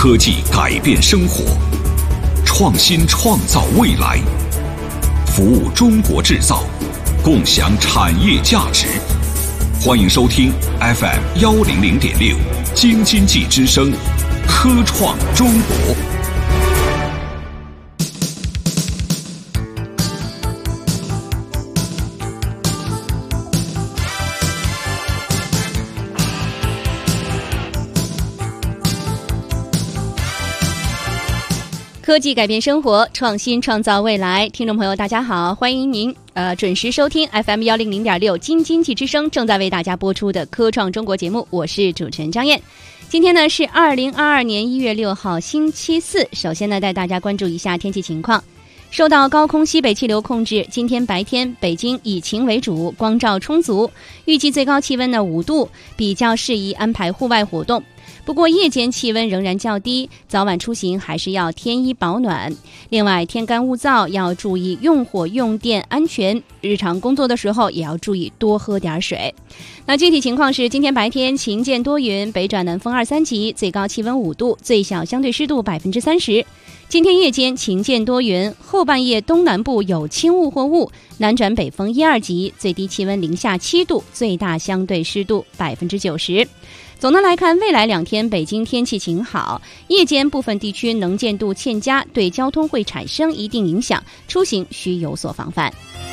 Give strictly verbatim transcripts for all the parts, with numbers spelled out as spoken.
科技改变生活，创新创造未来，服务中国制造，共享产业价值。欢迎收听 F M 一零零点六京津冀之声，科创中国。 科技改变生活，创新创造未来。听众朋友大家好，欢迎您呃准时收听 F M 一零零点六京津冀之声正在为大家播出的科创中国节目，我是主持人张燕。今天呢是二零二二年一月六号星期四，首先呢带大家关注一下天气情况。受到高空西北气流控制，今天白天北京以晴为主，光照充足，预计最高气温呢五度，比较适宜安排户外活动。不过夜间气温仍然较低，早晚出行还是要添衣保暖。另外天干物燥，要注意用火用电安全，日常工作的时候也要注意多喝点水。那具体情况是，今天白天晴间多云，北转南风二三级，最高气温五度，最小相对湿度百分之三十。今天夜间晴间多云，后半夜东南部有轻雾或雾，南转北风一二级，最低气温零下七度，最大相对湿度百分之九十。总的来看，未来两天北京天气晴好，夜间部分地区能见度欠佳，对交通会产生一定影响，出行需有所防范。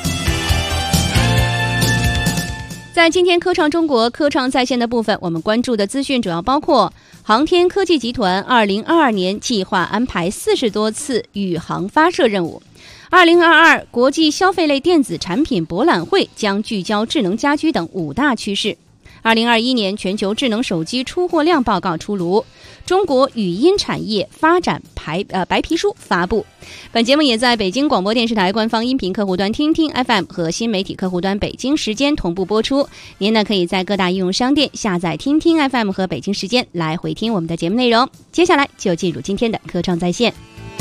在今天科创中国科创在线的部分，我们关注的资讯主要包括航天科技集团二零二二年计划安排四十多次宇航发射任务。二零二二国际消费类电子产品博览会将聚焦智能家居等五大趋势。二零二一年全球智能手机出货量报告出炉，中国语音产业发展白呃白皮书发布。本节目也在北京广播电视台官方音频客户端听听 F M 和新媒体客户端北京时间同步播出。您呢可以在各大应用商店下载听听 F M 和北京时间来回听我们的节目内容。接下来就进入今天的科创在线。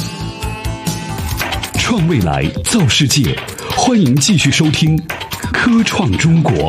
创未来，造世界，欢迎继续收听科创中国。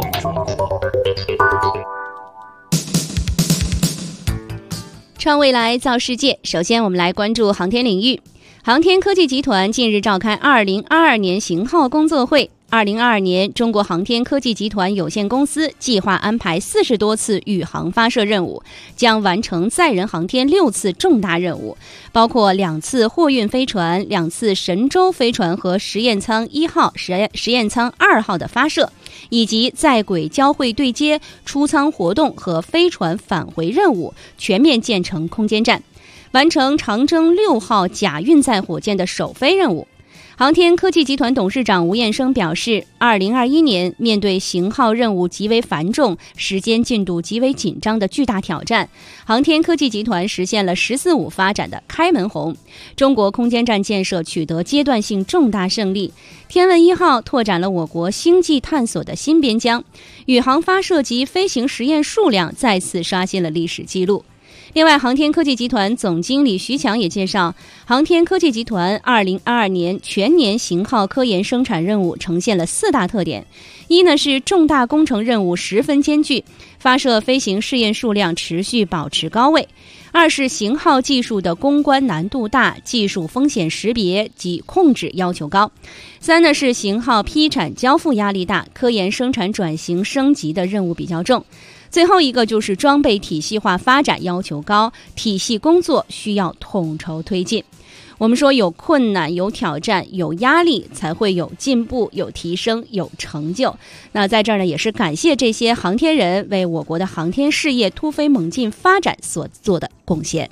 创未来，造世界。首先我们来关注航天领域。航天科技集团近日召开二零二二年型号工作会。二零二二年，中国航天科技集团有限公司计划安排四十多次宇航发射任务，将完成载人航天六次重大任务，包括两次货运飞船、两次神舟飞船和实验舱一号、实实验舱二号的发射，以及在轨交会对接、出舱活动和飞船返回任务，全面建成空间站，完成长征六号甲运载火箭的首飞任务。航天科技集团董事长吴彦生表示，二零二一年面对型号任务极为繁重、时间进度极为紧张的巨大挑战，航天科技集团实现了十四五发展的开门红，中国空间站建设取得阶段性重大胜利，天问一号拓展了我国星际探索的新边疆，宇航发射及飞行实验数量再次刷新了历史记录。另外，航天科技集团总经理徐强也介绍，航天科技集团二零二二年全年型号科研生产任务呈现了四大特点。一呢是重大工程任务十分艰巨，发射飞行试验数量持续保持高位；二是型号技术的攻关难度大，技术风险识别及控制要求高；三呢是型号批产交付压力大，科研生产转型升级的任务比较重。最后一个就是装备体系化发展要求高，体系工作需要统筹推进。我们说有困难、有挑战、有压力，才会有进步、有提升、有成就。那在这儿呢，也是感谢这些航天人为我国的航天事业突飞猛进发展所做的贡献。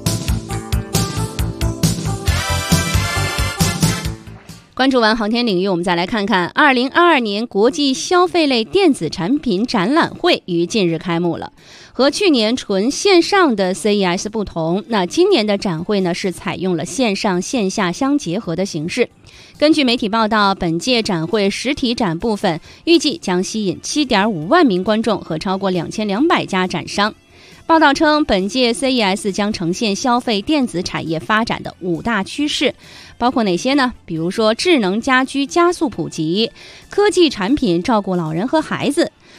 关注完航天领域，我们再来看看二零二二年国际消费类电子产品展览会于近日开幕了。和去年纯线上的 C E S 不同，那今年的展会呢是采用了线上线下相结合的形式。根据媒体报道，本届展会实体展部分预计将吸引 七点五万名观众和超过两千两百家展商。报道称，本届 C E S 将呈现消费电子产业发展的五大趋势，包括哪些呢？比如说智能家居加速普及，科技产品照顾老人和孩子，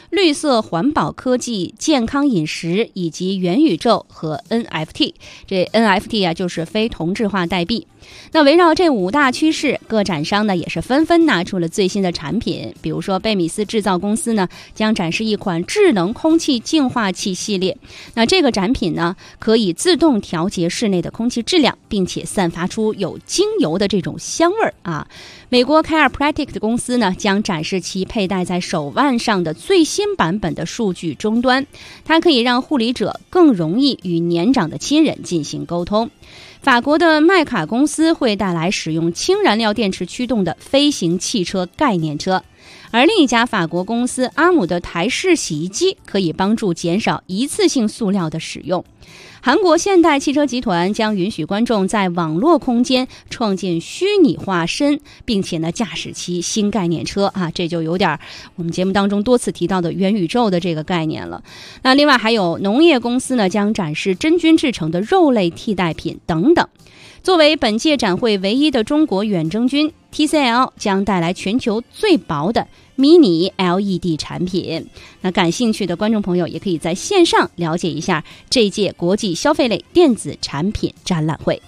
绿色环保科技、健康饮食以及元宇宙和 N F T。 这 N F T 啊，就是非同质化代币。那围绕这五大趋势，各展商呢也是纷纷拿出了最新的产品。比如说贝米斯制造公司呢将展示一款智能空气净化器系列。那这个展品呢可以自动调节室内的空气质量，并且散发出有精油的这种香味儿啊。美国 Chiropractic 的公司呢将展示其佩戴在手腕上的最新版本的数据终端，它可以让护理者更容易与年长的亲人进行沟通。法国的麦卡公司会带来使用氢燃料电池驱动的飞行汽车概念车，而另一家法国公司阿姆的台式洗衣机可以帮助减少一次性塑料的使用。韩国现代汽车集团将允许观众在网络空间创建虚拟化身，并且呢驾驶其新概念车啊，这就有点我们节目当中多次提到的元宇宙的这个概念了。那另外还有农业公司呢将展示真菌制成的肉类替代品等等。作为本届展会唯一的中国远征军， T C L 将带来全球最薄的迷你 L E D 产品。那感兴趣的观众朋友也可以在线上了解一下这一届国际消费类电子产品展览会。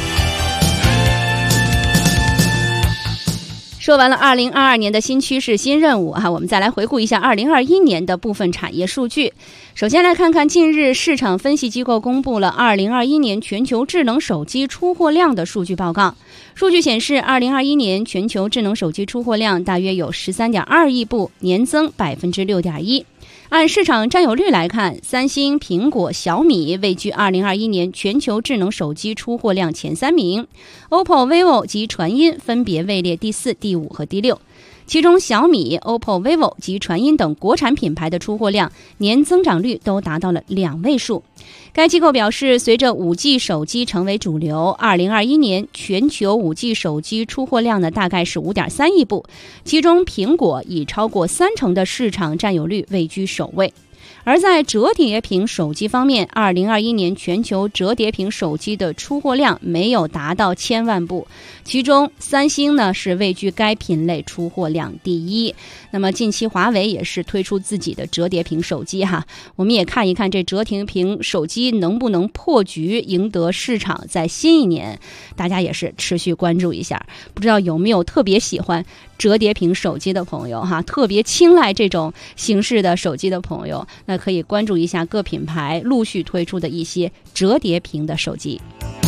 说完了二零二二年的新趋势新任务啊，我们再来回顾一下二零二一年的部分产业数据。首先来看看近日市场分析机构公布了二零二一年全球智能手机出货量的数据报告。数据显示，二零二一年全球智能手机出货量大约有 十三点二亿部，年增 百分之六点一。按市场占有率来看，三星、苹果、小米位居二零二一年全球智能手机出货量前三名， O P P O、vivo 及传音分别位列第四、第五和第六。其中小米、O P P O、vivo 及传音等国产品牌的出货量年增长率都达到了两位数。该机构表示，随着 五 G 手机成为主流，二零二一年全球 五 G 手机出货量呢大概是 五点三亿部，其中苹果以超过三成的市场占有率位居首位。而在折叠屏手机方面，二零二一年全球折叠屏手机的出货量没有达到千万部，其中三星呢是位居该品类出货量第一。那么近期华为也是推出自己的折叠屏手机哈，我们也看一看这折叠屏手机能不能破局，赢得市场。在新一年，大家也是持续关注一下。不知道有没有特别喜欢折叠屏手机的朋友哈，特别青睐这种形式的手机的朋友，那可以关注一下各品牌陆续推出的一些折叠屏的手机。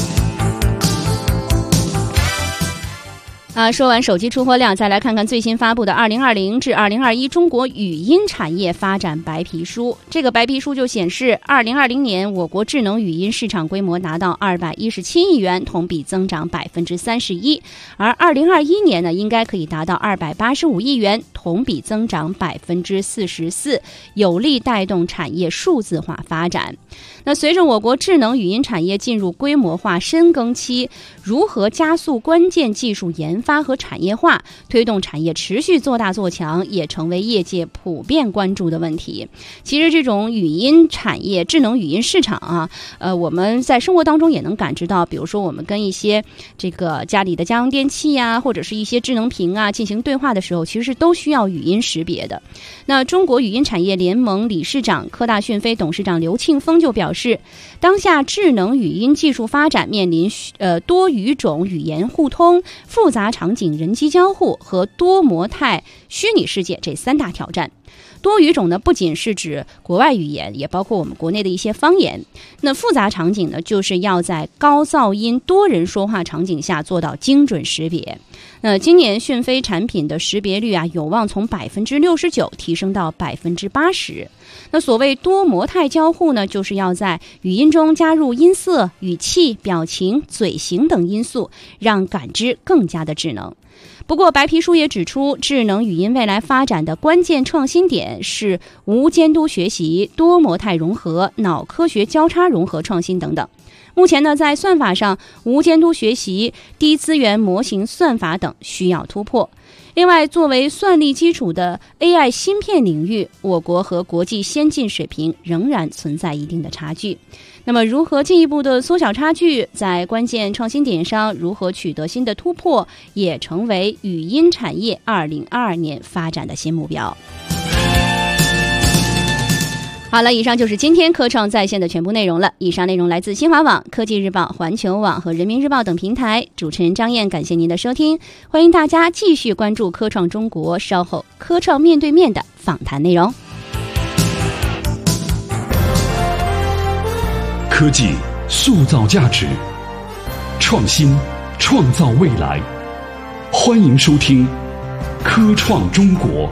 啊，说完手机出货量，再来看看最新发布的二零二零至二零二一中国语音产业发展白皮书。这个白皮书就显示，二零二零年我国智能语音市场规模达到二百一十七亿元，同比增长百分之三十一，而二零二一年呢，应该可以达到二百八十五亿元，同比增长百分之四十四，有力带动产业数字化发展。那随着我国智能语音产业进入规模化深耕期，如何加速关键技术研发和产业化，推动产业持续做大做强，也成为业界普遍关注的问题。其实这种语音产业、智能语音市场啊，呃，我们在生活当中也能感知到，比如说我们跟一些这个家里的家用电器呀，或者是一些智能屏啊进行对话的时候，其实都需要语音识别的。那中国语音产业联盟理事长、科大讯飞董事长刘庆峰就表示，当下智能语音技术发展面临呃多语种语言互通、复杂场景人机交互和多模态虚拟世界这三大挑战。多语种呢，不仅是指国外语言，也包括我们国内的一些方言。那复杂场景呢，就是要在高噪音多人说话场景下做到精准识别。那今年讯飞产品的识别率啊，有望从百分之六十九提升到百分之八十。那所谓多模态交互呢，就是要在语音中加入音色、语气、表情、嘴型等因素，让感知更加的智能。不过白皮书也指出，智能语音未来发展的关键创新点是无监督学习、多模态融合、脑科学交叉融合创新等等。目前呢，在算法上，无监督学习、低资源模型算法等需要突破。另外，作为算力基础的 A I 芯片领域，我国和国际先进水平仍然存在一定的差距。那么，如何进一步的缩小差距，在关键创新点上如何取得新的突破，也成为语音产业二零二二年发展的新目标。 好了，以上就是今天科创在线的全部内容了。以上内容来自新华网、科技日报、环球网和人民日报等平台。主持人张燕，感谢您的收听，欢迎大家继续关注科创中国，稍后科创面对面的访谈内容。 科技塑造价值，创新创造未来。欢迎收听科创中国。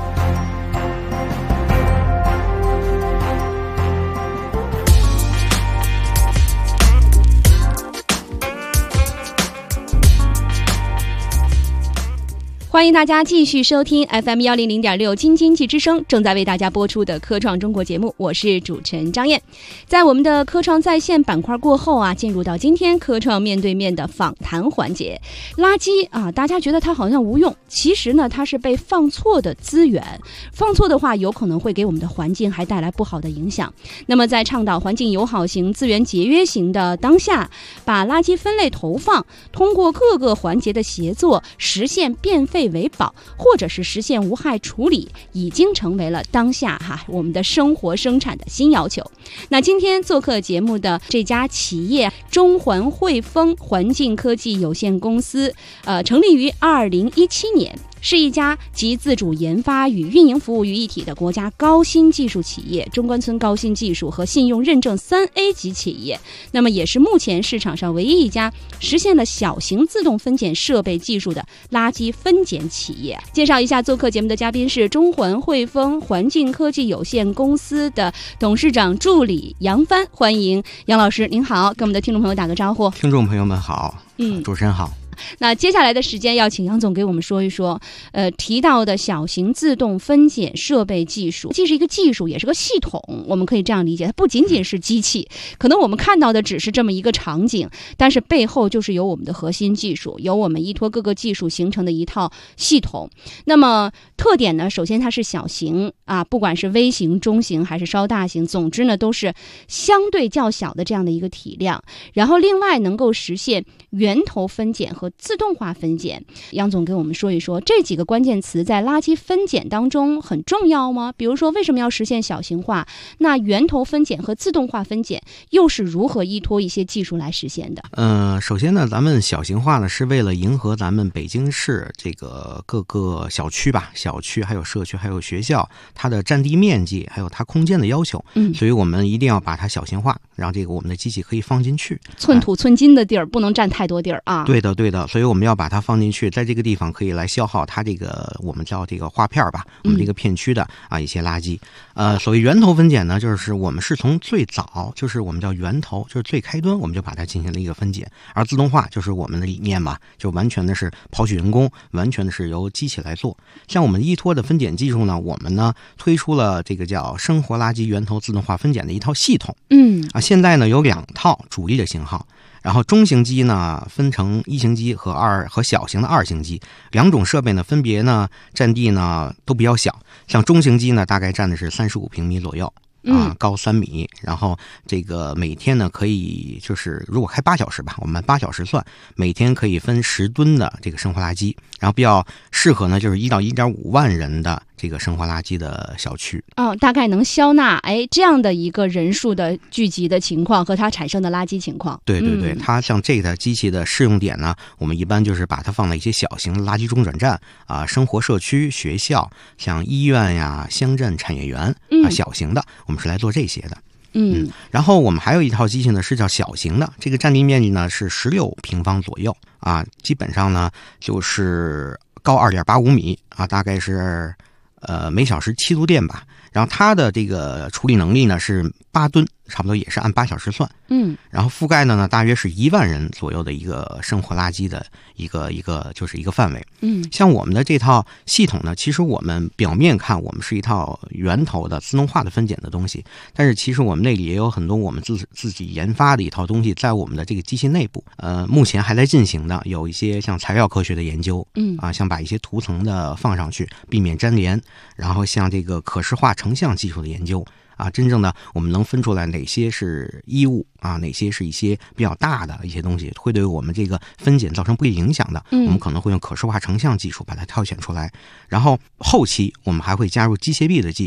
欢迎大家继续收听 F M 一零零点六京经济之声正在为大家播出的科创中国节目，我是主持人张燕。在我们的科创在线板块过后啊，进入到今天科创面对面的访谈环节。垃圾啊，大家觉得它好像无用，其实呢，它是被放错的资源，放错的话，有可能会给我们的环境还带来不好的影响。那么在倡导环境友好型、资源节约型的当下，把垃圾分类投放，通过各个环节的协作，实现变废为宝，或者是实现无害处理，已经成为了当下哈我们的生活生产的新要求。那今天做客节目的这家企业中环汇丰环境科技有限公司，呃，成立于二零一七年。是一家集自主研发与运营服务于一体的国家高新技术企业，中关村高新技术和信用认证 三 A 级企业。那么也是目前市场上唯一一家实现了小型自动分拣设备技术的垃圾分拣企业。介绍一下做客节目的嘉宾是中环汇丰环境科技有限公司的董事长助理杨帆，欢迎杨老师。您好，跟我们的听众朋友打个招呼。 听众朋友们好，嗯，主持人好。 那接下来的时间要请杨总给我们说一说，呃，提到的小型自动分拣设备技术，既是一个技术，也是个系统，我们可以这样理解，它不仅仅是机器，可能我们看到的只是这么一个场景，但是背后就是有我们的核心技术，有我们依托各个技术形成的一套系统。那么特点呢，首先它是小型啊，不管是微型、中型还是稍大型，总之呢都是相对较小的这样的一个体量。然后另外能够实现源头分拣和自动化分拣。杨总给我们说一说这几个关键词在垃圾分拣当中很重要吗？比如说为什么要实现小型化？那源头分拣和自动化分拣又是如何依托一些技术来实现的？ 呃，首先呢，咱们小型化呢是为了迎合咱们北京市这个各个小区吧，小区还有社区还有学校，它的占地面积还有它空间的要求，嗯，所以我们一定要把它小型化，让这个我们的机器可以放进去， 寸土寸金的地儿，不能占太多地儿啊。 对的，对的，所以我们要把它放进去，在这个地方可以来消耗它这个我们叫这个划片吧，我们这个片区的啊一些垃圾。呃，所谓源头分拣呢，就是我们是从最早，就是我们叫源头，就是最开端，我们就把它进行了一个分拣。而自动化就是我们的理念嘛，就完全的是抛去人工，完全的是由机器来做。像我们依托的分拣技术呢，我们呢推出了这个叫生活垃圾源头自动化分拣的一套系统。嗯啊，现在呢有两套主力的型号。然后中型机呢分成一型机和二和小型的二型机，两种设备呢分别呢占地呢都比较小，像中型机呢大概占的是三十五平米左右。啊，高三米，然后这个每天呢可以就是如果开八小时吧，我们八小时算，每天可以分十吨的这个生活垃圾，然后比较适合呢就是一到一点五万人的这个生活垃圾的小区。 哦，大概能消纳哎这样的一个人数的聚集的情况和它产生的垃圾情况。 对对对，嗯、它像这个机器的适用点呢，我们一般就是把它放在一些小型的垃圾中转站啊、生活社区、学校，像医院呀、乡镇产业园啊、嗯、小型的，我们是来做这些的。嗯，然后我们还有一套机器呢，是叫小型的，这个占地面积呢是十六平方左右啊，基本上呢就是高二点八五米啊，大概是呃每小时七度电吧。然后它的这个处理能力呢是八吨，差不多也是按八小时算。嗯，然后覆盖的呢大约是一万人左右的一个生活垃圾的一个一个就是一个范围。嗯，像我们的这套系统呢，其实我们表面看我们是一套源头的自动化的分拣的东西，但是其实我们那里也有很多我们自自己研发的一套东西在我们的这个机器内部。呃，目前还在进行的有一些像材料科学的研究，嗯啊，像把一些涂层的放上去，避免粘连，然后像这个可视化成像技术的研究。啊，真正的我们能分出来哪些是衣物啊，哪些是一些比较大的一些东西，会对我们这个分拣造成不利影响的，嗯、我们可能会用可视化成像技术把它挑选出来。然后后期我们还会加入机械臂的技术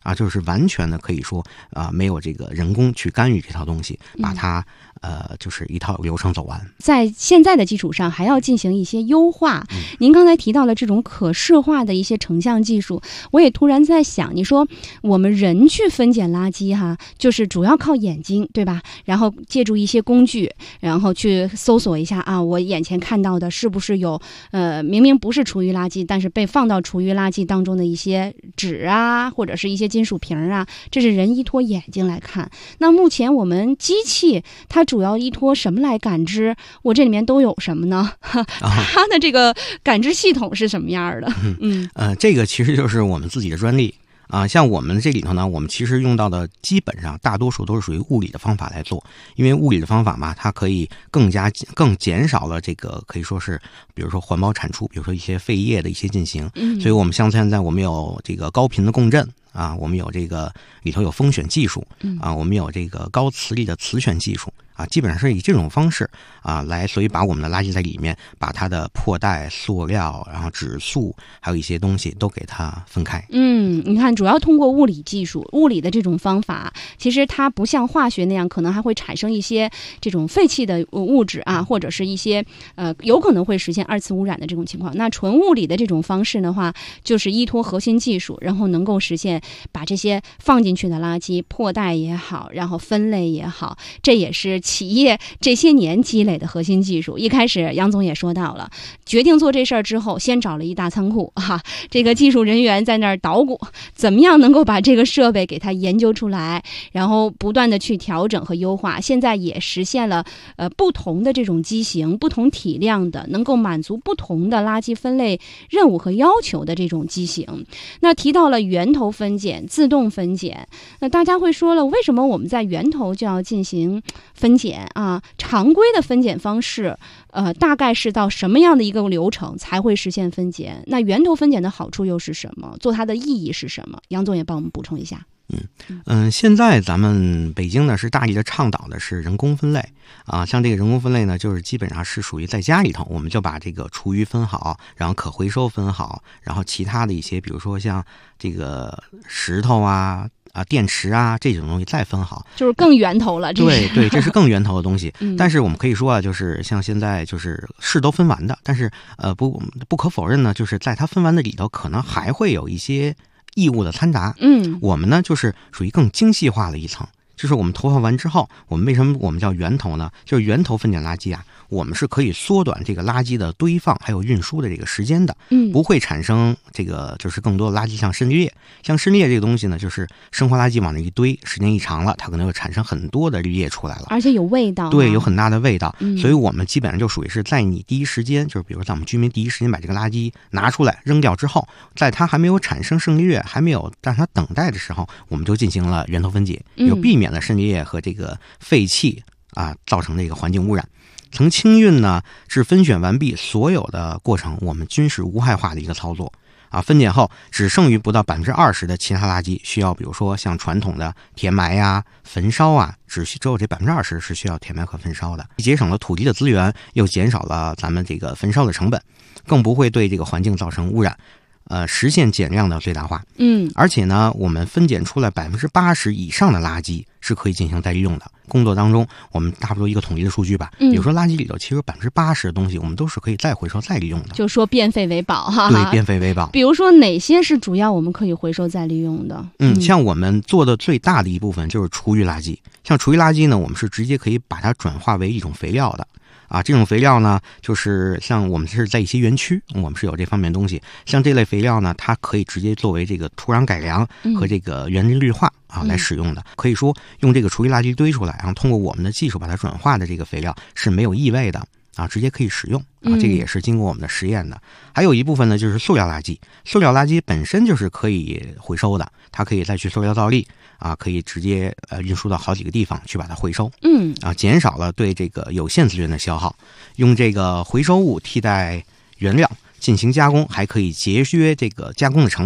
啊，就是完全的可以说啊、呃，没有这个人工去干预这套东西，把它、嗯、呃就是一套流程走完。 在现在的基础上还要进行一些优化。嗯、您刚才提到了这种可视化的一些成像技术，我也突然在想，你说我们人去分拣垃圾哈，就是主要靠眼睛，对吧？然后借助一些工具，然后去搜索一下啊，我眼前看到的是不是有呃明明不是厨余垃圾，但是被放到厨余垃圾当中的一些纸啊，或者是一些金属瓶啊，这是人依托眼睛来看。那目前我们机器它主要依托什么来感知我这里面都有什么呢？它的这个感知系统是什么样的？ 嗯嗯呃，这个其实就是我们自己的专利。啊，像我们这里头呢，我们其实用到的基本上大多数都是属于物理的方法来做，因为物理的方法嘛，它可以更加更减少了这个可以说是，比如说环保产出，比如说一些废液的一些进行，嗯，所以我们像现在我们有这个高频的共振。啊，我们有这个里头有风选技术，啊，我们有这个高磁力的磁选技术，啊，基本上是以这种方式啊来，所以把我们的垃圾在里面，把它的破袋、塑料，然后纸塑，还有一些东西都给它分开。 嗯，你看，主要通过物理技术、物理的这种方法，其实它不像化学那样，可能还会产生一些这种废弃的物质啊，或者是一些呃有可能会实现二次污染的这种情况。那纯物理的这种方式的话，就是依托核心技术，然后能够实现。把这些放进去的垃圾破袋也好，然后分类也好，这也是企业这些年积累的核心技术。一开始杨总也说到了，决定做这事儿之后，先找了一大仓库哈、啊，这个技术人员在那儿捣鼓，怎么样能够把这个设备给它研究出来，然后不断的去调整和优化。现在也实现了呃不同的这种机型、不同体量的，能够满足不同的垃圾分类任务和要求的这种机型。那提到了源头分拣、自动分拣，那大家会说了，为什么我们在源头就要进行分拣啊？常规的分拣方式，呃，大概是到什么样的一个流程才会实现分拣？那源头分拣的好处又是什么？做它的意义是什么？杨总也帮我们补充一下。 嗯嗯，现在咱们北京呢是大力的倡导的是人工分类啊，像这个人工分类呢，就是基本上是属于在家里头，我们就把这个厨余分好，然后可回收分好，然后其他的一些，比如说像这个石头啊。啊，电池啊，这种东西再分好， 就是更源头了。这对对，这是更源头的东西。嗯、但是我们可以说啊，就是像现在就是是都分完的，但是呃不不可否认呢，就是在它分完的里头，可能还会有一些异物的掺杂。嗯，我们呢就是属于更精细化的一层。就是我们投放完之后，我们为什么我们叫源头呢？就是源头分拣垃圾啊，我们是可以缩短这个垃圾的堆放还有运输的这个时间的，嗯，不会产生这个就是更多的垃圾，像渗滤液，像渗滤液这个东西呢，就是生活垃圾往那一堆，时间一长了，它可能会产生很多的滤液出来了， 而且有味道， 对，有很大的味道，嗯，所以我们基本上就属于是在你第一时间，就是比如在我们居民第一时间把这个垃圾拿出来扔掉之后，在它还没有产生渗滤液，还没有让它等待的时候，我们就进行了源头分解，有避免了渗滤液和这个废气啊造成的一个环境污染。从清运呢至分选完毕，所有的过程我们均是无害化的一个操作啊。分拣后只剩余不到百分之二十的其他垃圾需要，比如说像传统的填埋呀、焚烧啊，只只有这百分之二十是需要填埋和焚烧的，节省了土地的资源，又减少了咱们这个焚烧的成本，更不会对这个环境造成污染。呃，实现减量的最大化。嗯，而且呢，我们分拣出来百分之八十以上的垃圾是可以进行再利用的。工作当中，我们差不多一个统计的数据吧，嗯、比如说垃圾里头，其实百分之八十的东西我们都是可以再回收再利用的。 就说变废为宝哈。 对，变废为宝。 比如说哪些是主要我们可以回收再利用的？ 嗯，像我们做的最大的一部分就是厨余垃圾。像厨余垃圾呢，我们是直接可以把它转化为一种肥料的。啊，这种肥料呢，就是像我们是在一些园区，我们是有这方面的东西。像这类肥料呢，它可以直接作为这个土壤改良和这个园林绿化啊、嗯、来使用的。可以说用这个厨余垃圾堆出来，然后通过我们的技术把它转化的这个肥料是没有异味的啊，直接可以使用啊。这个也是经过我们的实验的。还有一部分呢，就是塑料垃圾。塑料垃圾本身就是可以回收的，它可以再去塑料造粒。啊，可以直接呃运输到好几个地方去把它回收，嗯，啊，减少了对这个有限资源的消耗，用这个回收物替代原料进行加工，还可以节约这个加工的成本。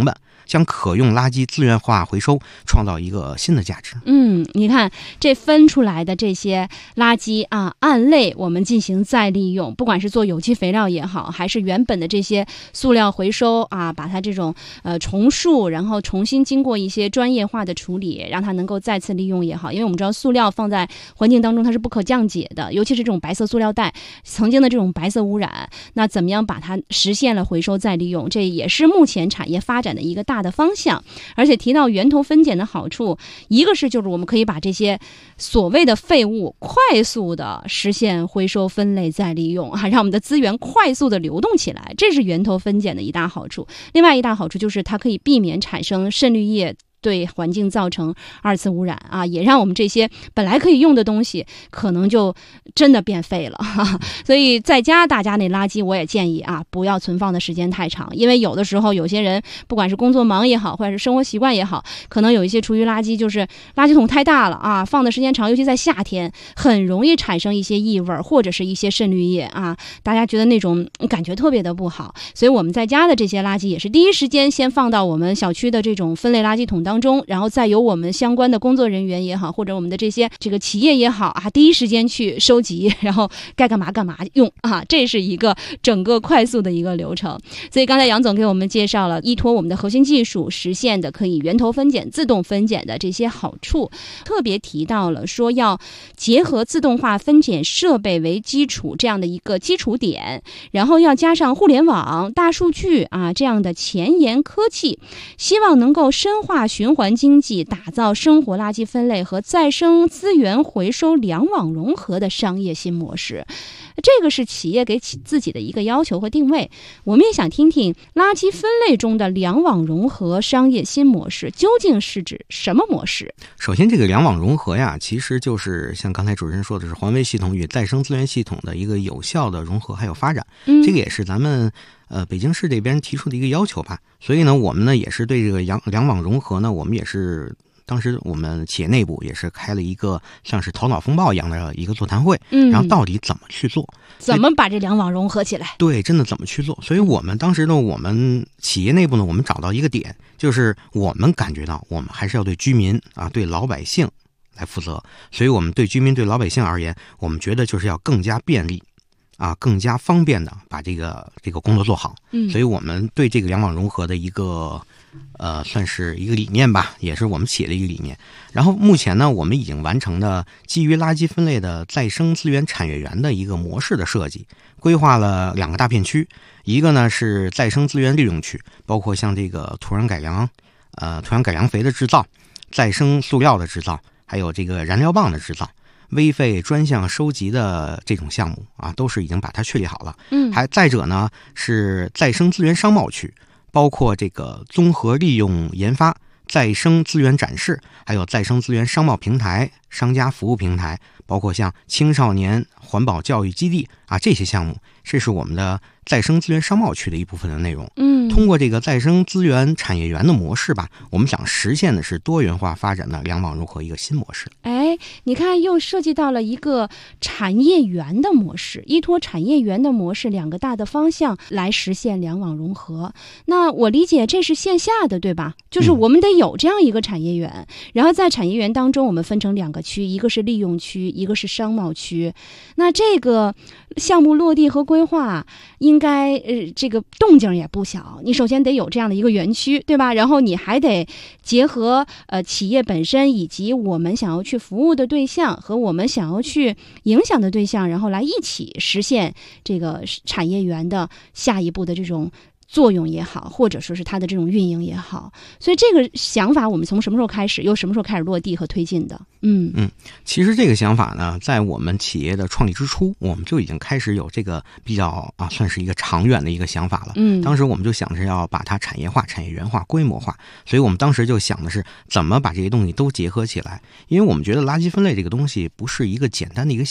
将可用垃圾资源化回收创造一个新的价值。 嗯，你看这分出来的这些垃圾啊，按类我们进行再利用，不管是做有机肥料也好，还是原本的这些塑料回收啊，把它这种呃重塑，然后重新经过一些专业化的处理，让它能够再次利用也好。因为我们知道塑料放在环境当中它是不可降解的，尤其是这种白色塑料袋曾经的这种白色污染，那怎么样把它实现了回收再利用，这也是目前产业发展的一个大的方向。而且提到源头分拣的好处，一个是就是我们可以把这些所谓的废物快速的实现回收分类再利用啊，让我们的资源快速的流动起来，这是源头分拣的一大好处。另外一大好处就是它可以避免产生渗滤液对环境造成二次污染啊，也让我们这些本来可以用的东西可能就真的变废了哈。所以在家大家那垃圾我也建议啊，不要存放的时间太长，因为有的时候有些人不管是工作忙也好，或者是生活习惯也好，可能有一些厨余垃圾就是垃圾桶太大了啊，放的时间长，尤其在夏天很容易产生一些异味或者是一些渗滤液啊，大家觉得那种感觉特别的不好。所以我们在家的这些垃圾也是第一时间先放到我们小区的这种分类垃圾桶当中，然后再由我们相关的工作人员也好，或者我们的这些这个企业也好啊，第一时间去收集，然后该干嘛干嘛用啊，这是一个整个快速的一个流程。所以刚才杨总给我们介绍了依托我们的核心技术实现的可以源头分拣、自动分拣的这些好处，特别提到了说要结合自动化分拣设备为基础这样的一个基础点，然后要加上互联网、大数据啊这样的前沿科技，希望能够深化循环经济，打造生活垃圾分类和再生资源回收两网融合的商业新模式。这个是企业给自己的一个要求和定位。我们也想听听垃圾分类中的两网融合商业新模式究竟是指什么模式？ 首先，这个两网融合呀，其实就是像刚才主持人说的是环卫系统与再生资源系统的一个有效的融合还有发展。嗯，这个也是咱们呃北京市这边提出的一个要求吧。所以呢，我们呢也是对这个两两网融合呢，我们也是。当时我们企业内部也是开了一个像是头脑风暴一样的一个座谈会，嗯，然后到底怎么去做， 怎么把这两网融合起来？ 对，真的怎么去做？所以我们当时呢，我们企业内部呢，我们找到一个点，就是我们感觉到我们还是要对居民啊，对老百姓来负责。所以我们对居民、对老百姓而言，我们觉得就是要更加便利。啊，更加方便的把这个这个工作做好。嗯，所以我们对这个两网融合的一个呃，算是一个理念吧，也是我们企业的一个理念。然后目前呢，我们已经完成的基于垃圾分类的再生资源产业园的一个模式的设计，规划了两个大片区，一个呢是再生资源利用区，包括像这个土壤改良、呃土壤改良肥的制造、再生塑料的制造，还有这个燃料棒的制造。微废专项收集的这种项目啊，都是已经把它确立好了。嗯，还再者呢是再生资源商贸区，包括这个综合利用研发、再生资源展示，还有再生资源商贸平台、商家服务平台，包括像青少年环保教育基地啊这些项目，这是我们的再生资源商贸区的一部分的内容。嗯，通过这个再生资源产业园的模式吧，我们想实现的是多元化发展的两网融合一个新模式。 哎，你看又涉及到了一个产业园的模式，依托产业园的模式两个大的方向来实现两网融合。那我理解这是线下的对吧？就是我们得有这样一个产业园，嗯，然后在产业园当中我们分成两个区，一个是利用区，一个是商贸区。那这个项目落地和规划应该呃这个动静也不小，你首先得有这样的一个园区对吧？然后你还得结合呃企业本身以及我们想要去服务的对象和我们想要去影响的对象，然后来一起实现这个产业园的下一步的这种作用也好，或者说是它的这种运营也好。所以这个想法我们从什么时候开始，又什么时候开始落地和推进的？嗯嗯，其实这个想法呢，在我们企业的创立之初，我们就已经开始有这个比较啊，算是一个长远的一个想法了。嗯，当时我们就想着要把它产业化、产业园化、规模化，所以我们当时就想的是怎么把这些东西都结合起来。因为我们觉得垃圾分类这个东西不是一个简单的一个项目，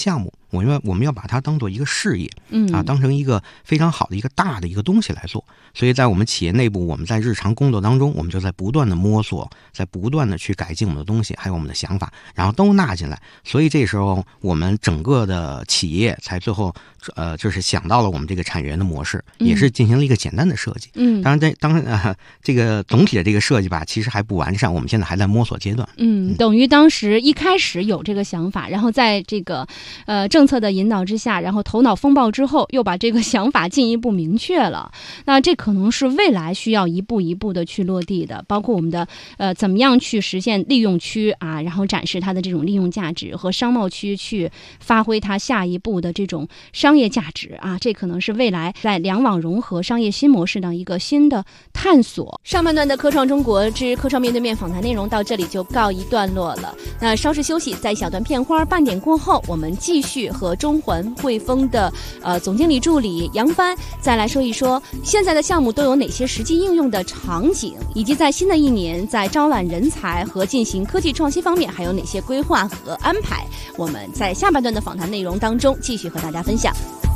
我们要我们要把它当做一个事业， 嗯啊，当成一个非常好的一个大的一个东西来做。所以在我们企业内部，我们在日常工作当中，我们就在不断的摸索，在不断的去改进我们的东西，还有我们的想法，然后都纳进来。所以这时候我们整个的企业才最后呃就是想到了我们这个产业园的模式，也是进行了一个简单的设计。 嗯， 当然这当然、呃、这个总体的这个设计吧，其实还不完善，我们现在还在摸索阶段。 嗯，等于当时一开始有这个想法，然后在这个呃政策的引导之下，然后头脑风暴之后，又把这个想法进一步明确了。那这可能是未来需要一步一步的去落地的，包括我们的呃怎么样去实现利用区啊，然后展示它的这种利用价值，和商贸区去发挥它下一步的这种商业价值啊，这可能是未来在两网融合商业新模式的一个新的探索。上半段的科创中国之科创面对面访谈内容到这里就告一段落了。那稍事休息，在小段片花半点过后，我们继续和中环汇丰的呃总经理助理杨帆再来说一说现在的项目都有哪些实际应用的场景，以及在新的一年在招揽人才和进行科技创新方面还有哪些规划和安排。我们在下半段的访谈内容当中继续和大家分享。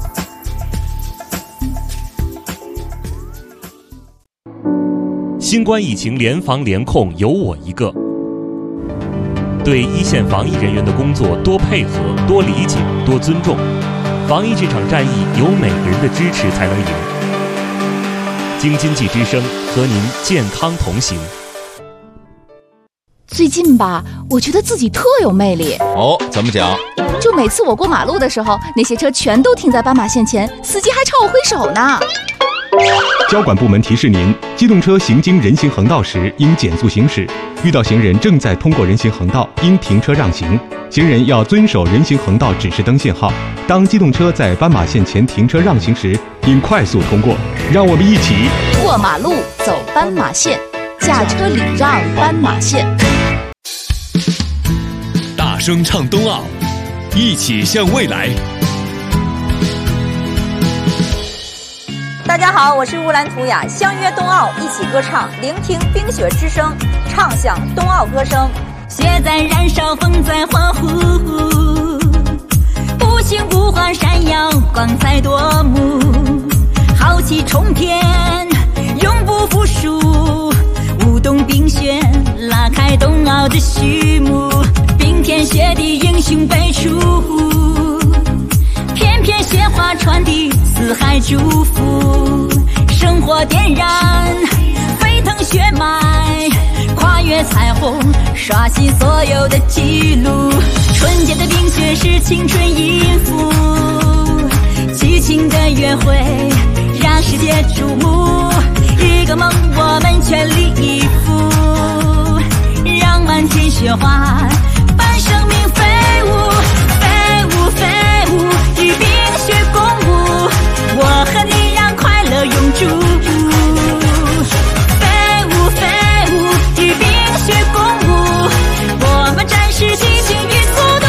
新冠疫情联防联控有我一个，对一线防疫人员的工作多配合、多理解、多尊重。防疫这场战役有每个人的支持才能赢。京津冀之声和您健康同行。 最近吧，我觉得自己特有魅力。 哦，怎么讲？ 就每次我过马路的时候，那些车全都停在斑马线前，司机还朝我挥手呢。 交管部门提示您，机动车行经人行横道时应减速行驶，遇到行人正在通过人行横道，应停车让行。行人要遵守人行横道指示灯信号。当机动车在斑马线前停车让行时，应快速通过。让我们一起过马路，走斑马线，驾车礼让斑马线。 大声唱冬奥，一起向未来。 大家好，我是乌兰图雅，相约冬奥，一起歌唱，聆听冰雪之声，唱响冬奥歌声。 雪在燃烧，风在欢呼，不惊不慌，闪耀光彩夺目，豪气冲天，永不服输。舞动冰雪，拉开冬奥的序幕，冰天雪地，英雄辈出。片片雪花传递四海祝福，生活点燃沸腾血脉，跨越彩虹，刷新所有的记录。纯洁的冰雪是青春音符，激情的约会让世界瞩目。一个梦，我们全力以赴，让满天雪花伴生命飞舞，飞舞飞舞，与冰雪共舞。我和你让快乐永驻，飞舞飞舞，与冰雪共舞。我们展示激情与速度，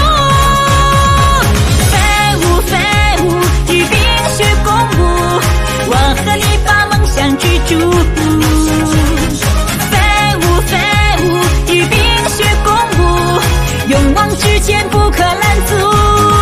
飞舞飞舞，与冰雪共舞。我和你把梦想追逐，飞舞飞舞，与冰雪共舞。勇往直前，不可拦阻。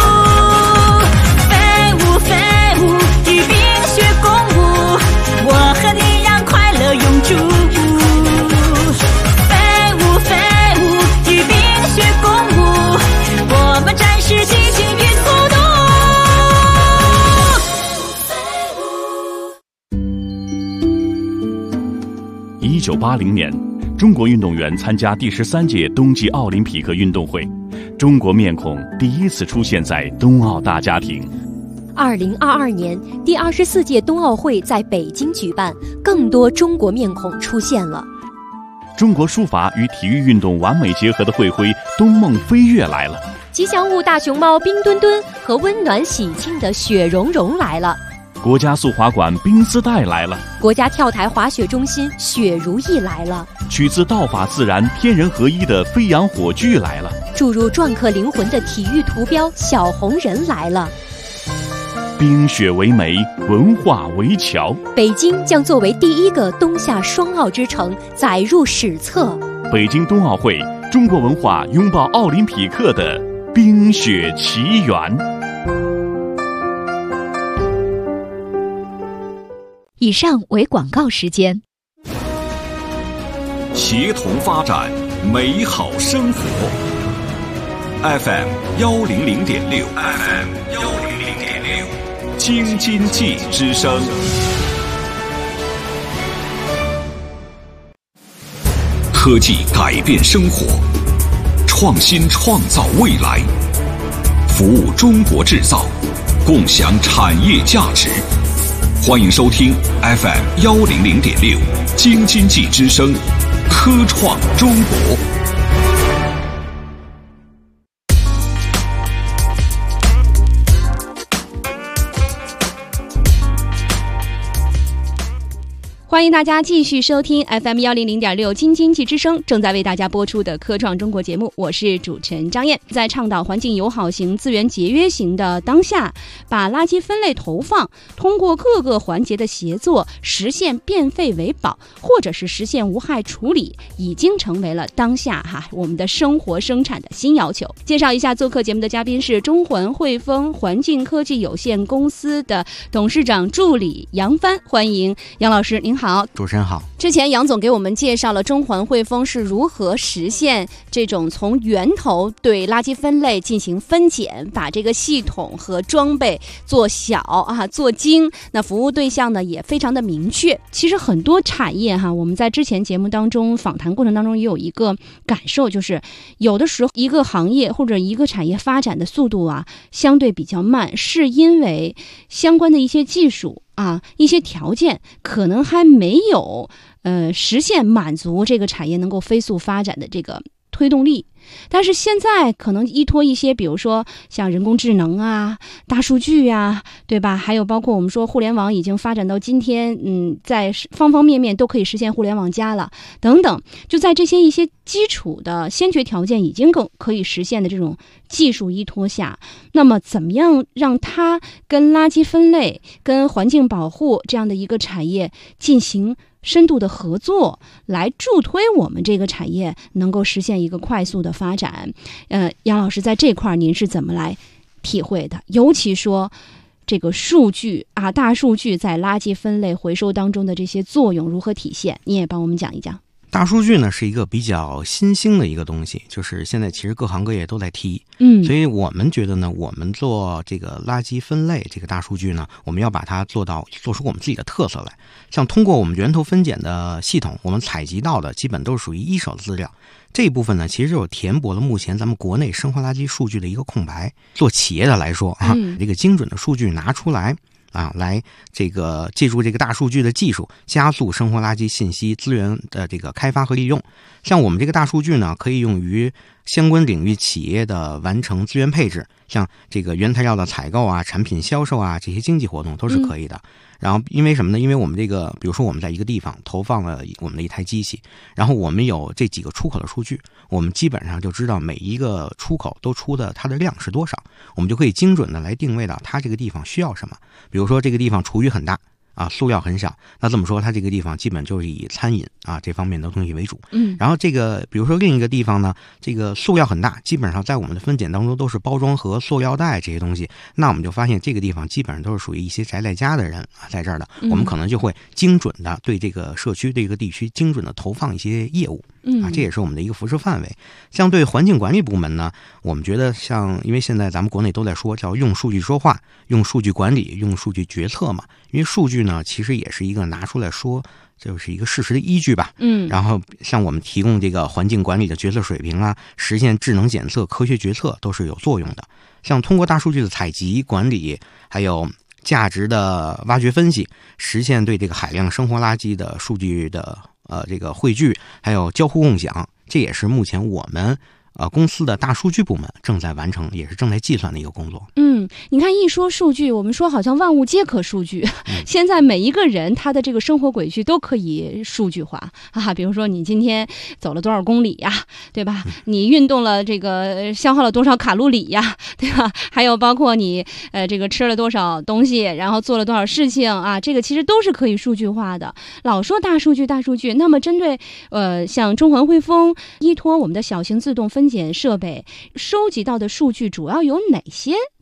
一九八零年，中国运动员参加第十三届冬季奥林匹克运动会，中国面孔第一次出现在冬奥大家庭。 二零二二年，第二十四届冬奥会在北京举办，更多中国面孔出现了。 中国书法与体育运动完美结合的会徽“冬梦飞跃”来了。 吉祥物大熊猫冰墩墩和温暖喜庆的雪融融来了。 国家速滑馆冰丝带来了， 国家跳台滑雪中心雪如意来了， 取自道法自然、天人合一的飞扬火炬来了， 注入篆刻灵魂的体育图标小红人来了。 冰雪为媒，文化为桥， 北京将作为第一个冬夏双奥之城载入史册。 北京冬奥会，中国文化拥抱奥林匹克的冰雪奇缘。 以上为广告时间。 协同发展美好生活。F M 幺零零点六 ，F M 幺零零点六，京津冀之声。科技改变生活，创新创造未来，服务中国制造，共享产业价值。欢迎收听 F M 幺零零点六，京津冀之声，科创中国。 欢迎大家继续收听 F M 幺零零点六京津冀之声正在为大家播出的科创中国节目，我是主持人张燕。在倡导环境友好型、资源节约型的当下，把垃圾分类投放，通过各个环节的协作，实现变废为宝，或者是实现无害处理，已经成为了当下哈我们的生活生产的新要求。介绍一下做客节目的嘉宾是中环汇丰环境科技有限公司的董事长助理杨帆，欢迎杨老师，您好。 主持人好。 之前杨总给我们介绍了中环汇丰是如何实现这种从源头对垃圾分类进行分拣，把这个系统和装备做小啊做精，那服务对象呢也非常的明确。其实很多产业哈，我们在之前节目当中访谈过程当中也有一个感受，就是有的时候一个行业或者一个产业发展的速度啊相对比较慢，是因为相关的一些技术啊，一些条件可能还没有呃实现满足这个产业能够飞速发展的这个推动力。但是现在可能依托一些比如说像人工智能啊、大数据啊，对吧，还有包括我们说互联网已经发展到今天，嗯，在方方面面都可以实现互联网加了等等，就在这些一些基础的先决条件已经更可以实现的这种技术依托下，那么怎么样让它跟垃圾分类、跟环境保护这样的一个产业进行深度的合作，来助推我们这个产业能够实现一个快速的发展。呃，杨老师在这块您是怎么来体会的？尤其说这个数据啊，大数据在垃圾分类回收当中的这些作用如何体现，你也帮我们讲一讲。 大数据呢是一个比较新兴的一个东西，就是现在其实各行各业都在提， 嗯， 所以我们觉得呢，我们做这个垃圾分类这个大数据呢，我们要把它做到做出我们自己的特色来。像通过我们源头分拣的系统，我们采集到的基本都是属于一手资料，这一部分呢，其实就是填补了目前咱们国内生活垃圾数据的一个空白。做企业的来说啊， 嗯、 这个精准的数据拿出来。啊，来这个借助这个大数据的技术，加速生活垃圾信息资源的这个开发和利用。像我们这个大数据呢，可以用于相关领域企业的完成资源配置，像这个原材料的采购啊、产品销售啊，这些经济活动都是可以的。嗯、然后因为什么呢？因为我们这个，比如说我们在一个地方投放了我们的一台机器，然后我们有这几个出口的数据，我们基本上就知道每一个出口都出的它的量是多少，我们就可以精准的来定位到它这个地方需要什么。比如说这个地方厨余很大啊，塑料很少，那这么说它这个地方基本就是以餐饮啊这方面的东西为主。 嗯， 然后这个比如说另一个地方呢，这个塑料很大，基本上在我们的分拣当中都是包装盒、塑料袋这些东西，那我们就发现这个地方基本上都是属于一些宅在家的人啊，在这儿的，我们可能就会精准的对这个社区、这个地区精准的投放一些业务。 嗯啊，这也是我们的一个辐射范围。像对环境管理部门呢，我们觉得像，因为现在咱们国内都在说叫用数据说话、用数据管理、用数据决策嘛。因为数据呢，其实也是一个拿出来说，就是一个事实的依据吧。 嗯。 然后像我们提供这个环境管理的决策水平啊，实现智能检测、科学决策都是有作用的。像通过大数据的采集、管理，还有价值的挖掘分析，实现对这个海量生活垃圾的数据的。呃，这个汇聚还有交互共享，这也是目前我们呃公司的大数据部门正在完成，也是正在计算的一个工作。 嗯，你看一说数据，我们说好像万物皆可数据。嗯、现在每一个人他的这个生活轨迹都可以数据化啊，比如说你今天走了多少公里呀，对吧？嗯、你运动了这个消耗了多少卡路里呀，对吧？还有包括你呃这个吃了多少东西，然后做了多少事情啊，这个其实都是可以数据化的。老说大数据大数据，那么针对呃像中环汇丰依托我们的小型自动分拣设备收集到的数据主要有哪些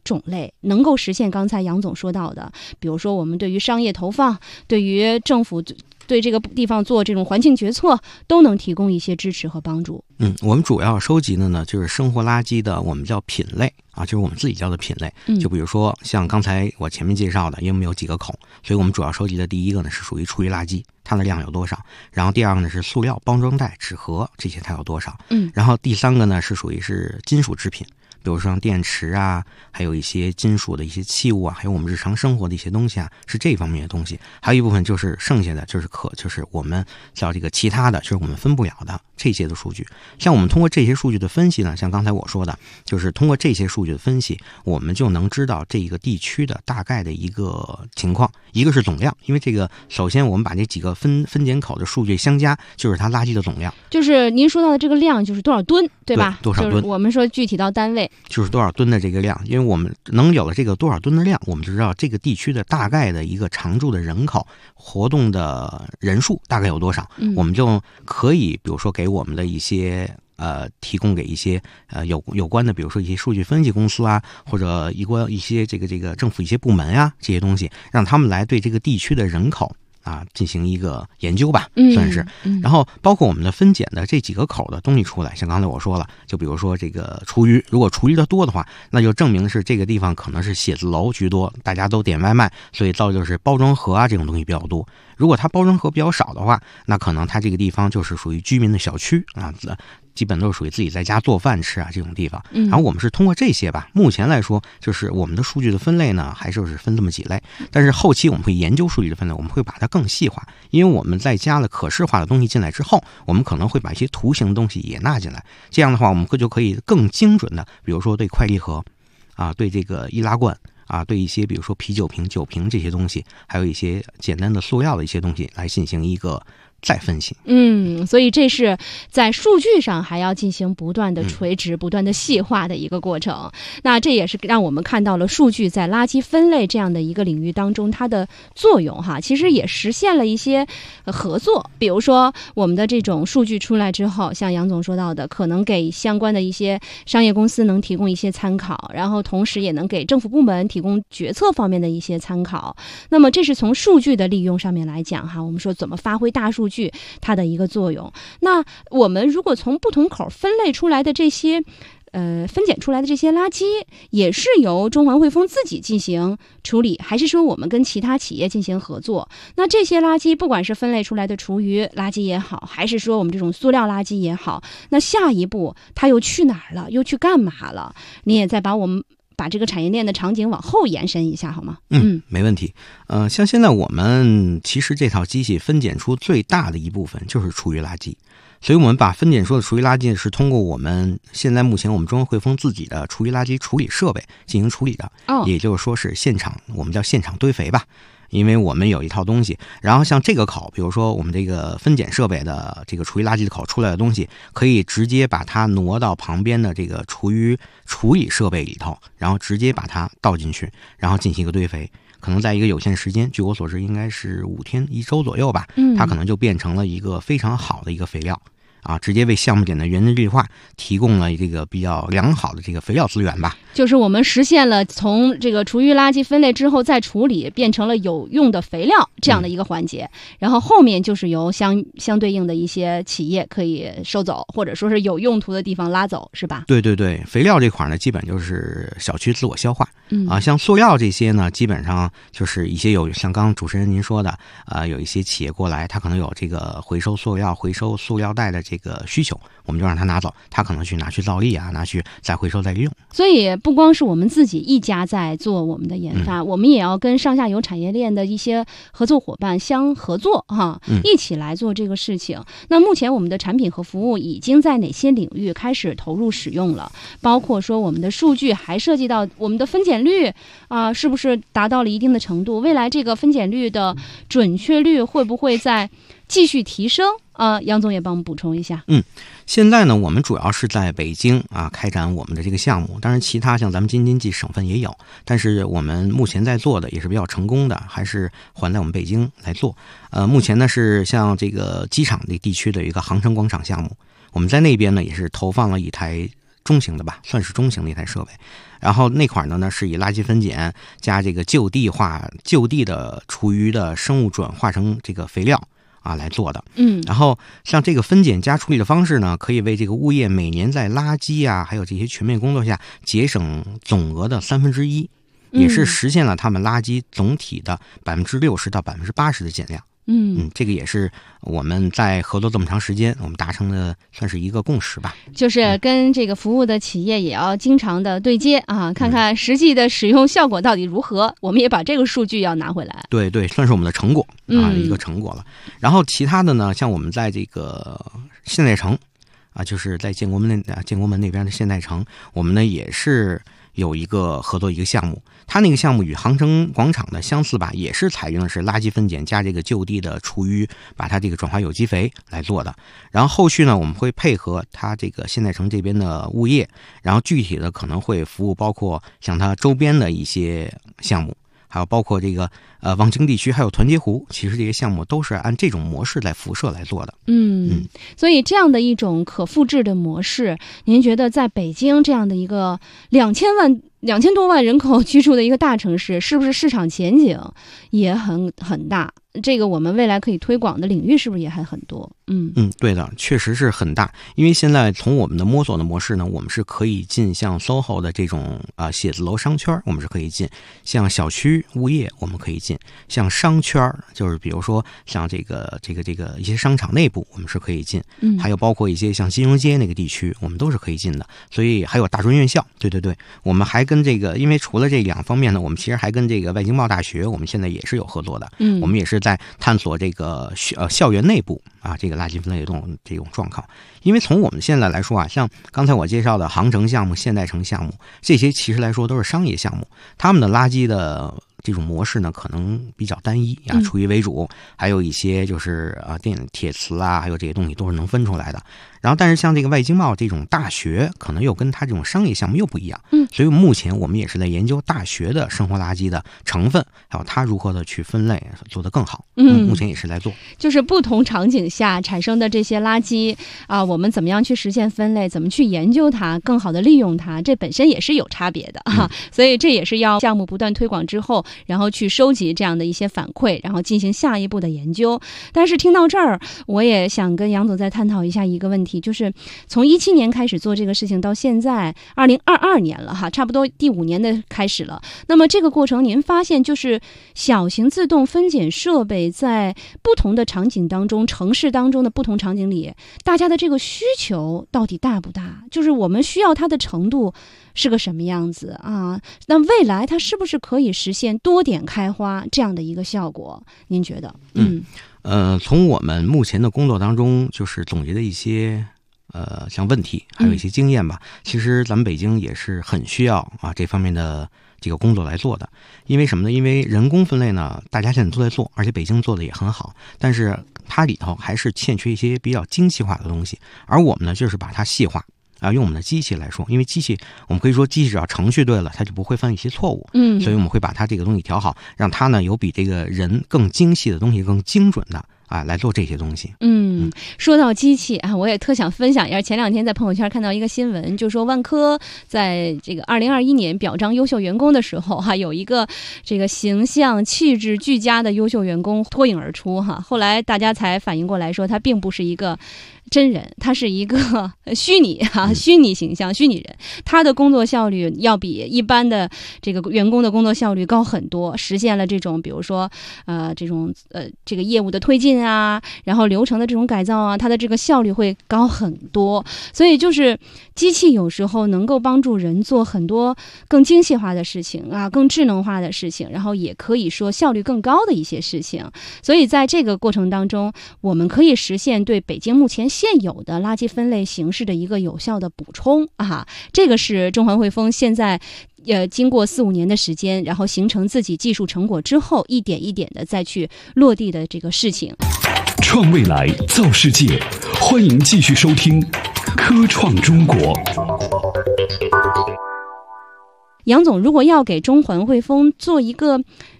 种类能够实现刚才杨总说到的，比如说我们对于商业投放，对于政府对这个地方做这种环境决策，都能提供一些支持和帮助。 嗯，我们主要收集的呢，就是生活垃圾的我们叫品类啊，就是我们自己叫的品类。就比如说像刚才我前面介绍的，因为我们有几个口，所以我们主要收集的第一个呢是属于厨余垃圾，它的量有多少？然后第二个呢是塑料包装袋、纸盒这些它有多少？嗯，然后第三个呢是属于是金属制品。比如说像电池啊，还有一些金属的一些器物啊，还有我们日常生活的一些东西啊，是这方面的东西。还有一部分就是剩下的，就是可就是我们叫这个其他的，就是我们分不了的这些的数据。像我们通过这些数据的分析呢，像刚才我说的，就是通过这些数据的分析，我们就能知道这个地区的大概的一个情况。一个是总量，因为这个首先我们把这几个分分拣口的数据相加，就是它垃圾的总量。 就是您说到的这个量，就是多少吨，对吧？ 对，多少吨？ 就是我们说具体到单位。 就是多少吨的这个量，因为我们能有了这个多少吨的量，我们就知道这个地区的大概的一个常住的人口、活动的人数大概有多少，嗯、我们就可以比如说给我们的一些呃提供给一些呃有有关的，比如说一些数据分析公司啊，或者一关一些这个这个政府一些部门啊这些东西，让他们来对这个地区的人口啊，进行一个研究吧，算是。嗯嗯、然后包括我们的分拣的这几个口的东西出来，像刚才我说了，就比如说这个厨余，如果厨余的多的话，那就证明是这个地方可能是写字楼居多，大家都点外卖，所以造就是包装盒啊这种东西比较多。如果它包装盒比较少的话，那可能它这个地方就是属于居民的小区啊，基本都是属于自己在家做饭吃啊这种地方。然后我们是通过这些吧，目前来说就是我们的数据的分类呢，还是分这么几类。但是后期我们会研究数据的分类，我们会把它更细化，因为我们在加了可视化的东西进来之后，我们可能会把一些图形的东西也纳进来。这样的话，我们就可以更精准的，比如说对快递盒啊，对这个易拉罐啊，对一些比如说啤酒瓶、酒瓶这些东西，还有一些简单的塑料的一些东西来进行一个再分析。 嗯，所以这是在数据上还要进行不断的垂直、嗯、不断的细化的一个过程。那这也是让我们看到了数据在垃圾分类这样的一个领域当中它的作用哈。其实也实现了一些合作，比如说我们的这种数据出来之后，像杨总说到的，可能给相关的一些商业公司能提供一些参考，然后同时也能给政府部门提供决策方面的一些参考。那么这是从数据的利用上面来讲哈，我们说怎么发挥大数据数据它的一个作用。那我们如果从不同口分类出来的这些呃分拣出来的这些垃圾，也是由中环汇丰自己进行处理，还是说我们跟其他企业进行合作？那这些垃圾不管是分类出来的厨余垃圾也好，还是说我们这种塑料垃圾也好，那下一步它又去哪儿了，又去干嘛了？你也再把我们把这个产业链的场景往后延伸一下好吗？ 嗯，没问题。呃，像现在我们其实这套机器分拣出最大的一部分就是厨余垃圾，所以我们把分拣出的厨余垃圾是通过我们现在目前我们中国汇丰自己的厨余垃圾处理设备进行处理的，哦，也就是说是现场，我们叫现场堆肥吧。因为我们有一套东西，然后像这个口，比如说我们这个分拣设备的这个厨余垃圾的口出来的东西，可以直接把它挪到旁边的这个厨余处理设备里头，然后直接把它倒进去，然后进行一个堆肥。可能在一个有限时间，据我所知应该是五天一周左右吧，它可能就变成了一个非常好的一个肥料。啊，直接为项目点的园林绿化提供了这个比较良好的这个肥料资源吧。 就是我们实现了从这个厨余垃圾分类之后再处理，变成了有用的肥料这样的一个环节。嗯、然后后面就是由相相对应的一些企业可以收走，或者说是有用途的地方拉走，是吧？ 对对对，肥料这块呢，基本就是小区自我消化。嗯啊，像塑料这些呢，基本上就是一些有像刚刚主持人您说的，啊、呃，有一些企业过来，他可能有这个回收塑料、回收塑料袋的这个需求，我们就让他拿走，他可能去拿去造粒啊，拿去再回收再利用。 所以不光是我们自己一家在做我们的研发，嗯、我们也要跟上下游产业链的一些合作伙伴相合作哈，嗯、一起来做这个事情。那目前我们的产品和服务已经在哪些领域开始投入使用了？包括说我们的数据，还涉及到我们的分拣率啊、呃，是不是达到了一定的程度？未来这个分拣率的准确率会不会在继续提升？啊、呃，杨总也帮我们补充一下。 嗯，现在呢，我们主要是在北京啊开展我们的这个项目，当然其他像咱们京津冀省份也有，但是我们目前在做的也是比较成功的，还是还在我们北京来做。呃，目前呢是像这个机场这地区的一个航城广场项目，我们在那边呢也是投放了一台中型的吧，算是中型的一台设备。然后那款的呢是以垃圾分拣加这个就地化就地的厨余的生物转化成这个肥料啊来做的。 嗯， 然后像这个分拣加处理的方式呢，可以为这个物业每年在垃圾啊还有这些全面工作下节省总额的三分之一，也是实现了他们垃圾总体的百分之六十到百分之八十的减量。 嗯嗯，这个也是我们在合作这么长时间，我们达成的算是一个共识吧。 就是跟这个服务的企业也要经常的对接啊，看看实际的使用效果到底如何。我们也把这个数据要拿回来。 对对，算是我们的成果啊， 嗯、 一个成果了。然后其他的呢，像我们在这个现代城啊，就是在建国门那建国门那边的现代城，我们呢也是有一个合作一个项目。它那个项目与航城广场的相似吧，也是采用的是垃圾分拣加这个就地的厨余，把它这个转化有机肥来做的。然后后续呢，我们会配合它这个现代城这边的物业，然后具体的可能会服务包括像它周边的一些项目，还有包括这个呃望京地区还有团结湖，其实这些项目都是按这种模式来辐射来做的。 嗯，嗯所以这样的一种可复制的模式，您觉得在北京这样的一个两千万两千多万人口居住的一个大城市，是不是市场前景也很很大？这个我们未来可以推广的领域是不是也还很多？嗯嗯，对的，确实是很大。因为现在从我们的摸索的模式呢，我们是可以进像 S O H O 的这种啊、呃、写字楼商圈，我们是可以进；像小区物业我们可以进；像商圈，就是比如说像这个这个这个一些商场内部我们是可以进， 嗯， 还有包括一些像金融街那个地区，我们都是可以进的。所以还有大专院校，对对对，我们还跟这个，因为除了这两方面呢，我们其实还跟这个外经贸大学，我们现在也是有合作的。 嗯， 我们也是在探索这个呃校园内部啊这个垃圾分类的这种这种状况。因为从我们现在来说啊，像刚才我介绍的航城项目、现代城项目，这些其实来说都是商业项目，他们的垃圾的这种模式呢，可能比较单一啊，厨余为主，还有一些就是啊电铁磁啊，还有这些东西都是能分出来的。然后，但是像这个外经贸这种大学，可能又跟它这种商业项目又不一样。 嗯， 所以目前我们也是在研究大学的生活垃圾的成分，还有它如何的去分类，做得更好。 嗯， 目前也是在做。 就是不同场景下产生的这些垃圾啊，我们怎么样去实现分类，怎么去研究它，更好的利用它，这本身也是有差别的哈、嗯。所以这也是要项目不断推广之后，然后去收集这样的一些反馈，然后进行下一步的研究。但是听到这儿，我也想跟杨总再探讨一下一个问题，就是从一七年开始做这个事情到现在二零二二年了哈，差不多第五年的开始了。那么这个过程您发现，就是小型自动分拣设备在不同的场景当中，城市当中的不同场景里，大家的这个需求到底大不大？就是我们需要它的程度是个什么样子啊？那未来它是不是可以实现多点开花这样的一个效果？您觉得？ 嗯，呃，从我们目前的工作当中，就是总结的一些呃像问题，还有一些经验吧。嗯、其实咱们北京也是很需要啊这方面的这个工作来做的。因为什么呢？因为人工分类呢，大家现在都在做，而且北京做的也很好，但是它里头还是欠缺一些比较精细化的东西，而我们呢，就是把它细化。啊，用我们的机器来说，因为机器，我们可以说机器只要程序对了，它就不会犯一些错误。 嗯， 所以我们会把它这个东西调好，让它呢有比这个人更精细的东西，更精准的啊来做这些东西。 嗯，说到机器啊，我也特想分享一下。前两天在朋友圈看到一个新闻，就说万科在这个二零二一年表彰优秀员工的时候，哈、啊，有一个这个形象气质俱佳的优秀员工脱颖而出哈、啊。后来大家才反应过来说，他并不是一个真人，他是一个虚拟啊，虚拟形象、虚拟人。他的工作效率要比一般的这个员工的工作效率高很多，实现了这种比如说呃这种呃这个业务的推进啊，然后流程的这种改造啊，它的这个效率会高很多。所以就是机器有时候能够帮助人做很多更精细化的事情啊，更智能化的事情，然后也可以说效率更高的一些事情。所以在这个过程当中，我们可以实现对北京目前现有的垃圾分类形式的一个有效的补充啊，这个是中环汇丰现在呃经过四五年的时间，然后形成自己技术成果之后，一点一点的再去落地的这个事情。 创未来，造世界，欢迎继续收听科创中国。 杨总，如果要给中环汇丰做一个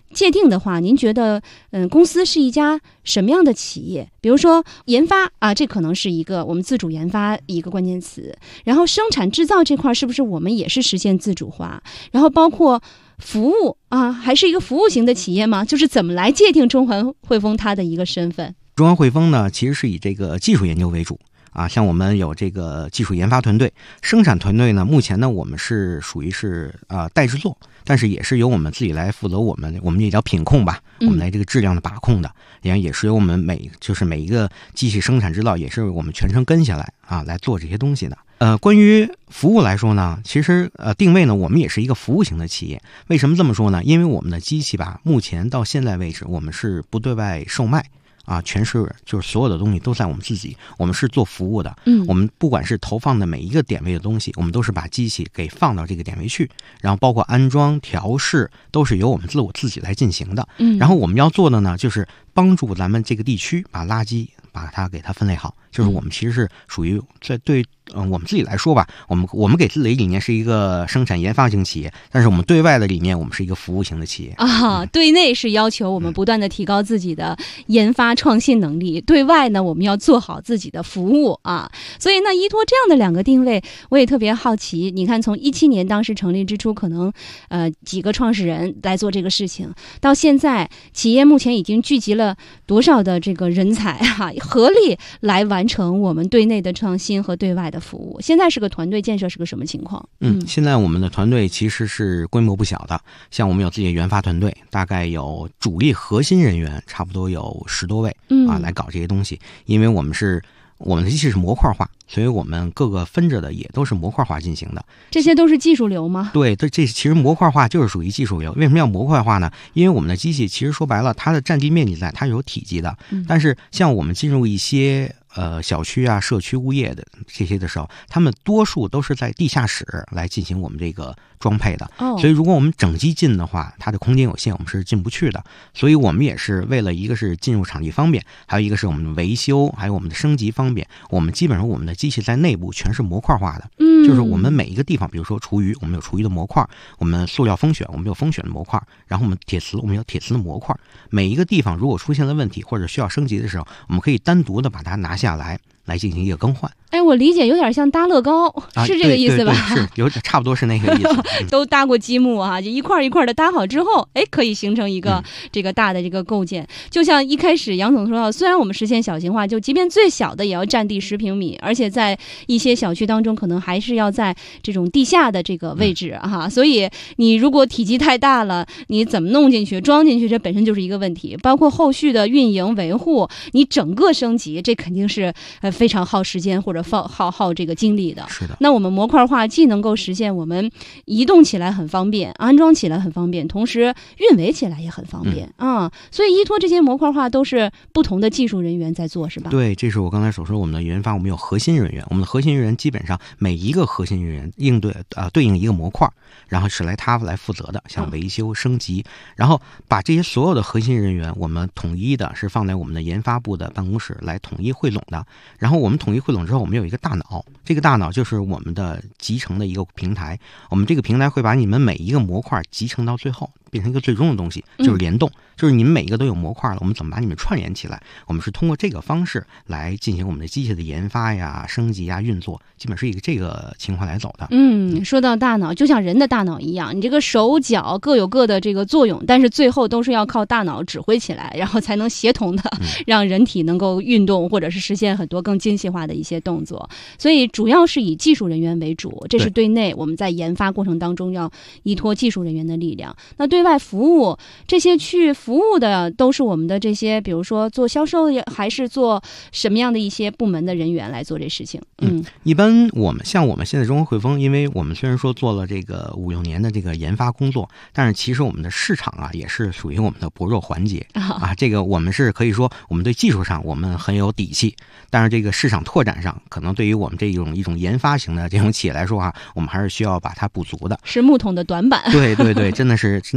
界定的话，您觉得嗯，公司是一家什么样的企业？比如说研发啊，这可能是一个我们自主研发一个关键词。然后生产制造这块是不是我们也是实现自主化？然后包括服务啊，还是一个服务型的企业吗？就是怎么来界定中环汇丰它的一个身份？ 中环汇丰呢，其实是以这个技术研究为主啊，像我们有这个技术研发团队，生产团队呢，目前呢我们是属于是呃代制作，但是也是由我们自己来负责我们我们也叫品控吧，我们来这个质量的把控的，也也是由我们每就是每一个机器生产制造也是我们全程跟下来啊来做这些东西的。呃，关于服务来说呢，其实呃定位呢，我们也是一个服务型的企业。为什么这么说呢？因为我们的机器吧，目前到现在为止，我们是不对外售卖。啊，全是就是所有的东西都在我们自己，我们是做服务的。嗯，我们不管是投放的每一个点位的东西，我们都是把机器给放到这个点位去，然后包括安装、调试，都是由我们自我自己来进行的。嗯，然后我们要做的呢，就是帮助咱们这个地区把垃圾把它给它分类好。就是我们其实是属于在对嗯、呃、我们自己来说吧，我们我们给自己的理念是一个生产研发型企业，但是我们对外的理念我们是一个服务型的企业啊。对内是要求我们不断的提高自己的研发创新能力，对外呢我们要做好自己的服务啊。所以那依托这样的两个定位，我也特别好奇。你看，从一七年当时成立之初，可能呃几个创始人来做这个事情，到现在企业目前已经聚集了多少的这个人才哈、啊，合力来完成我们对内的创新和对外的服务。现在是个团队建设是个什么情况？ 嗯，现在我们的团队其实是规模不小的，像我们有自己的研发团队，大概有主力核心人员差不多有十多位，嗯啊，来搞这些东西。因为我们是我们的机器是模块化，所以我们各个分着的也都是模块化进行的。 这些都是技术流吗？ 对，这这其实模块化就是属于技术流。为什么要模块化呢？因为我们的机器其实说白了，它的占地面积在，它是有体积的。嗯、但是像我们进入一些呃小区啊、社区物业的这些的时候，他们多数都是在地下室来进行我们这个装配的。哦，所以如果我们整机进的话，它的空间有限，我们是进不去的。所以我们也是为了一个是进入场地方便，还有一个是我们的维修，还有我们的升级方便。我们基本上我们的机器在内部全是模块化的。嗯，就是我们每一个地方，比如说厨余，我们有厨余的模块；我们塑料封选，我们有封选的模块；然后我们铁瓷，我们有铁瓷的模块。每一个地方如果出现了问题或者需要升级的时候，我们可以单独的把它拿下来。来进行一个更换。 哎，我理解有点像搭乐高， 啊、 是这个意思吧？ 对对对是有差不多是那个意思。嗯、 都搭过积木啊，就一块一块的搭好之后，哎，可以形成一个这个大的这个构建。嗯、就像一开始杨总说到，虽然我们实现小型化，就即便最小的也要占地十平米，而且在一些小区当中，可能还是要在这种地下的这个位置哈、嗯。所以你如果体积太大了，你怎么弄进去、装进去，这本身就是一个问题。包括后续的运营维护，你整个升级，这肯定是呃非常耗时间或者耗耗耗这个精力的。 是的。 那我们模块化既能够实现我们移动起来很方便，安装起来很方便，同时运维起来也很方便啊、嗯嗯。所以依托这些模块化都是不同的技术人员在做，是吧？ 对，这是我刚才所说，我们的研发我们有核心人员，我们的核心人员基本上每一个核心人员应对呃对应一个模块，然后是来他来负责的，像维修、升级，然后把这些所有的核心人员我们统一的是放在我们的研发部的办公室来统一汇总的。然后我们统一汇总之后，我们有一个大脑，这个大脑就是我们的集成的一个平台。我们这个平台会把你们每一个模块集成到最后，变成一个最终的东西，就是联动，嗯、就是你们每一个都有模块了，我们怎么把你们串联起来？我们是通过这个方式来进行我们的机械的研发呀、升级呀、运作，基本是一个这个情况来走的。 嗯，说到大脑，就像人的大脑一样，你这个手脚各有各的这个作用，但是最后都是要靠大脑指挥起来，然后才能协同的让人体能够运动，或者是实现很多更精细化的一些动作。所以主要是以技术人员为主，这是对内我们在研发过程当中要依托技术人员的力量。那对外服务，这些去服务的都是我们的这些，比如说做销售还是做什么样的一些部门的人员来做这事情？ 嗯，一般我们像我们现在中国汇丰，因为我们虽然说做了这个五六年的这个研发工作，但是其实我们的市场啊也是属于我们的薄弱环节啊。这个我们是可以说我们对技术上我们很有底气，但是这个市场拓展上，可能对于我们这种一种研发型的这种企业来说啊，我们还是需要把它补足的， 是木桶的短板。 对对对，真的是真的。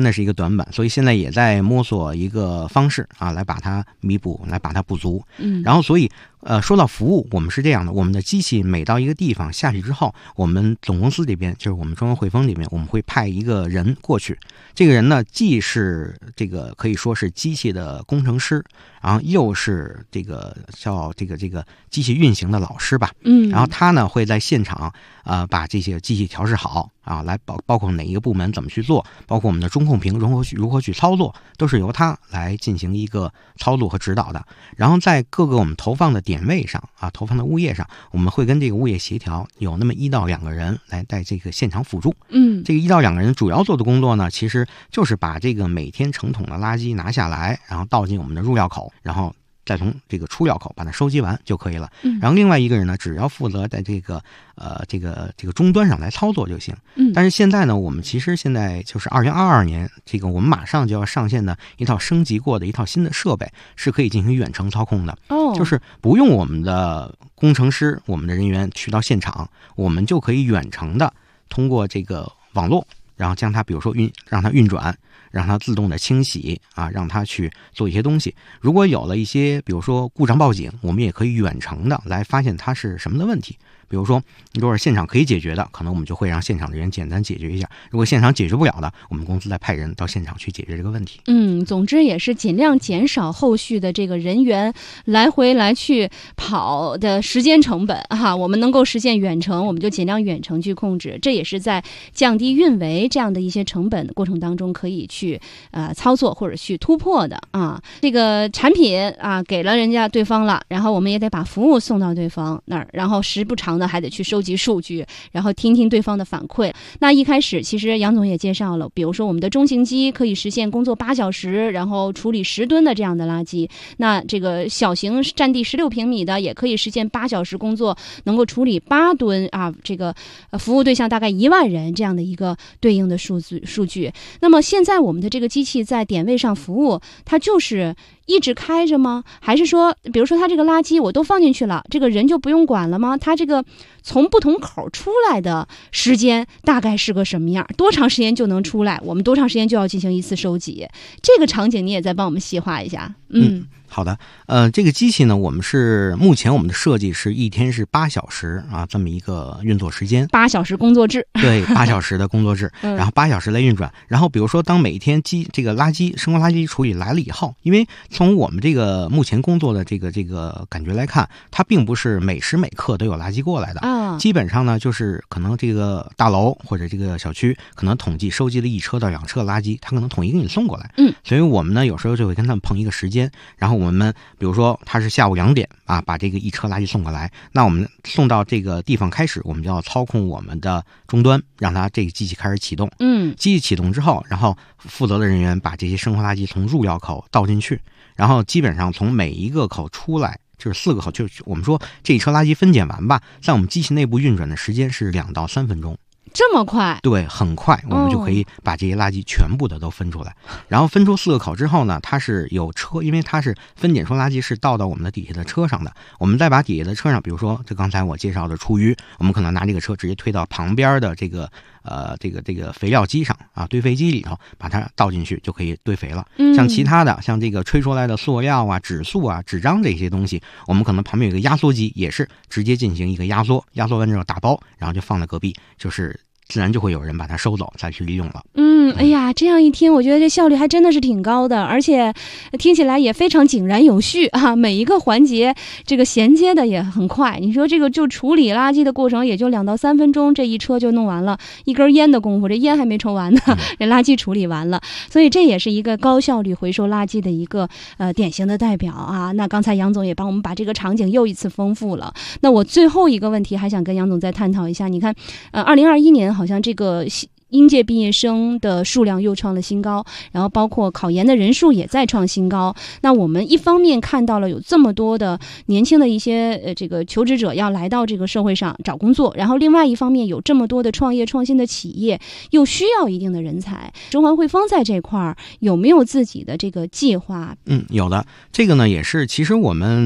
的是一个短板，所以现在也在摸索一个方式啊，来把它弥补，来把它补足。 嗯， 然后所以呃，说到服务，我们是这样的，我们的机器每到一个地方下去之后，我们总公司这边就是我们中央汇丰这边，我们会派一个人过去。这个人呢，既是这个可以说是机器的工程师，然后又是这个叫这个这个机器运行的老师吧。 嗯， 然后他呢会在现场呃把这些机器调试好啊，来包包括哪一个部门怎么去做，包括我们的中控屏如何去如何去操作，都是由他来进行一个操作和指导的。然后在各个我们投放的点位上啊，投放的物业上，我们会跟这个物业协调，有那么一到两个人来在这个现场辅助。 嗯， 这个一到两个人主要做的工作呢，其实就是把这个每天成桶的垃圾拿下来，然后倒进我们的入药口，然后再从这个出药口把它收集完就可以了。 嗯， 然后另外一个人呢，只要负责在这个呃这个这个终端上来操作就行。 嗯， 但是现在呢，我们其实现在就是二零二二年，这个我们马上就要上线的一套升级过的一套新的设备，是可以进行远程操控的。 哦， 就是不用我们的工程师、我们的人员去到现场，我们就可以远程的通过这个网络，然后将它比如说运让它运转，让它自动的清洗啊，让它去做一些东西。如果有了一些比如说故障报警，我们也可以远程的来发现它是什么的问题。比如说如果是现场可以解决的，可能我们就会让现场的人简单解决一下，如果现场解决不了的，我们公司再派人到现场去解决这个问题。 嗯，总之也是尽量减少后续的这个人员来回来去跑的时间成本哈。我们能够实现远程，我们就尽量远程去控制，这也是在降低运维这样的一些成本的过程当中可以去呃操作或者去突破的啊。这个产品啊给了人家对方了，然后我们也得把服务送到对方那儿，然后时不常的还得去收集数据，然后听听对方的反馈。那一开始其实杨总也介绍了，比如说我们的中型机可以实现工作八小时，然后处理十吨的这样的垃圾。那这个小型占地十六平米的也可以实现八小时工作，能够处理八吨啊，这个服务对象大概一万人这样的一个对应的数据数据。那么现在我们的这个机器在点位上服务，它就是一直开着吗？还是说，比如说它这个垃圾我都放进去了，这个人就不用管了吗？它这个从不同口出来的时间大概是个什么样？多长时间就能出来？我们多长时间就要进行一次收集？这个场景你也再帮我们细化一下。嗯。 嗯好的，呃，这个机器呢，我们是目前我们的设计是一天是八小时啊，这么一个运作时间， 八小时工作制， 对，八小时的工作制，然后八小时来运转。然后比如说，当每天机这个垃圾生活垃圾处理来了以后，因为从我们这个目前工作的这个这个感觉来看，它并不是每时每刻都有垃圾过来的啊， 基本上呢，就是可能这个大楼或者这个小区可能统计收集了一车到两车垃圾，它可能统一给你送过来。 嗯， 所以我们呢有时候就会跟他们碰一个时间，然后我们比如说他是下午两点啊，把这个一车垃圾送过来，那我们送到这个地方开始，我们就要操控我们的终端，让它这个机器开始启动。 嗯， 机器启动之后，然后负责的人员把这些生活垃圾从入药口倒进去，然后基本上从每一个口出来。就是四个口，就是我们说这一车垃圾分拣完吧，在我们机器内部运转的时间是两到三分钟。 这么快？ 对，很快，我们就可以把这些垃圾全部的都分出来。哦、然后分出四个口之后呢，它是有车，因为它是分拣出垃圾是倒到我们的底下的车上的，我们再把底下的车上，比如说就刚才我介绍的厨余，我们可能拿这个车直接推到旁边的这个呃这个这个肥料机上啊，堆肥机里头，把它倒进去就可以堆肥了。 嗯、 像其他的，像这个吹出来的塑料啊、纸塑啊、纸张这些东西，我们可能旁边有一个压缩机，也是直接进行一个压缩，压缩完之后打包，然后就放在隔壁，就是自然就会有人把它收走，再去利用了。 嗯，哎呀，这样一听，我觉得这效率还真的是挺高的，而且听起来也非常井然有序啊，每一个环节这个衔接的也很快。你说这个就处理垃圾的过程也就两到三分钟，这一车就弄完了，一根烟的功夫，这烟还没抽完呢，这垃圾处理完了，所以这也是一个高效率回收垃圾的一个呃典型的代表啊。那刚才杨总也帮我们把这个场景又一次丰富了。那我最后一个问题还想跟杨总再探讨一下，你看，呃，二零二一年好像这个应届毕业生的数量又创了新高，然后包括考研的人数也在创新高。那我们一方面看到了有这么多的年轻的一些呃这个求职者要来到这个社会上找工作，然后另外一方面有这么多的创业创新的企业又需要一定的人才。中环汇丰在这块儿有没有自己的这个计划？ 嗯，有的。这个呢也是，其实我们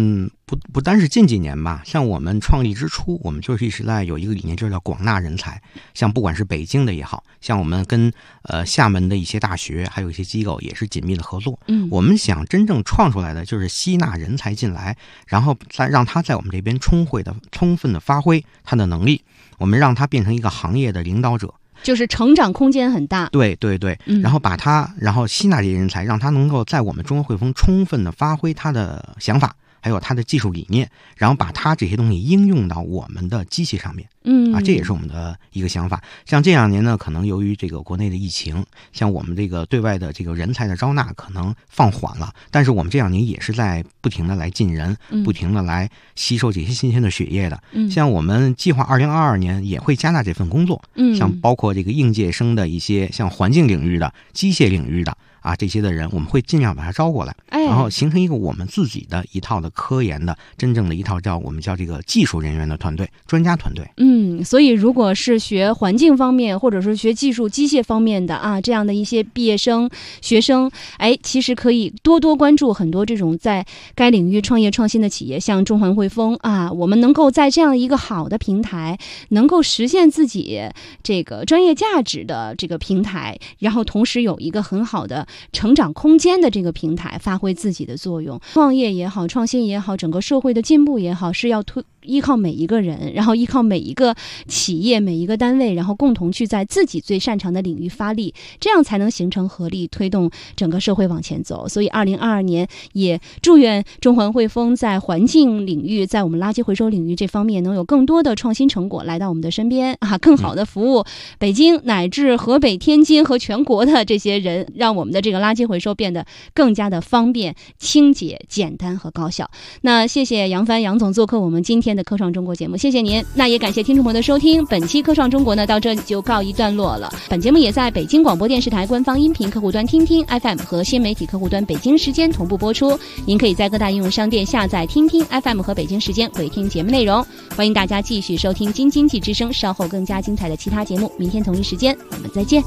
不不单是近几年吧，像我们创立之初，我们就一直在有一个理念，就是叫广纳人才。像不管是北京的也好，像我们跟呃厦门的一些大学，还有一些机构也是紧密的合作。 嗯， 我们想真正创出来的就是吸纳人才进来，然后再让他在我们这边充分的、充分的发挥他的能力，我们让他变成一个行业的领导者。 就是成长空间很大， 对对对， 嗯、 然后把他，然后吸纳这些人才，让他能够在我们中国汇丰充分的发挥他的想法，还有他的技术理念，然后把他这些东西应用到我们的机器上面。 嗯， 啊，这也是我们的一个想法。像这两年呢，可能由于这个国内的疫情，像我们这个对外的这个人才的招纳可能放缓了，但是我们这两年也是在不停的来进人， 嗯、 不停的来吸收这些新鲜的血液的。 嗯， 像我们计划二零二二年也会加大这份工作。 嗯， 像包括这个应届生的一些像环境领域的、机械领域的啊这些的人，我们会尽量把他招过来， 哎、 然后形成一个我们自己的一套的科研的真正的一套叫我们叫这个技术人员的团队、专家团队。 嗯，所以如果是学环境方面，或者是学技术机械方面的啊，这样的一些毕业生、学生，哎，其实可以多多关注很多这种在该领域创业创新的企业，像中环汇丰啊，我们能够在这样一个好的平台，能够实现自己这个专业价值的这个平台，然后同时有一个很好的成长空间的这个平台，发挥自己的作用。创业也好，创新也好，整个社会的进步也好，是要推依靠每一个人，然后依靠每一个企业、每一个单位，然后共同去在自己最擅长的领域发力，这样才能形成合力，推动整个社会往前走。所以二零二二年也祝愿中环汇丰在环境领域，在我们垃圾回收领域这方面能有更多的创新成果来到我们的身边啊，更好的服务北京乃至河北、天津和全国的这些人，让我们的这个垃圾回收变得更加的方便、清洁、简单和高效。那谢谢杨帆杨总做客我们今天的科创中国节目，谢谢您。那也感谢听众朋友的收听，本期科创中国呢到这里就告一段落了。本节目也在北京广播电视台官方音频客户端听听 F M 和新媒体客户端北京时间同步播出，您可以在各大应用商店下载听听 F M 和北京时间回听节目内容。欢迎大家继续收听京津冀之声，稍后更加精彩的其他节目，明天同一时间我们再见。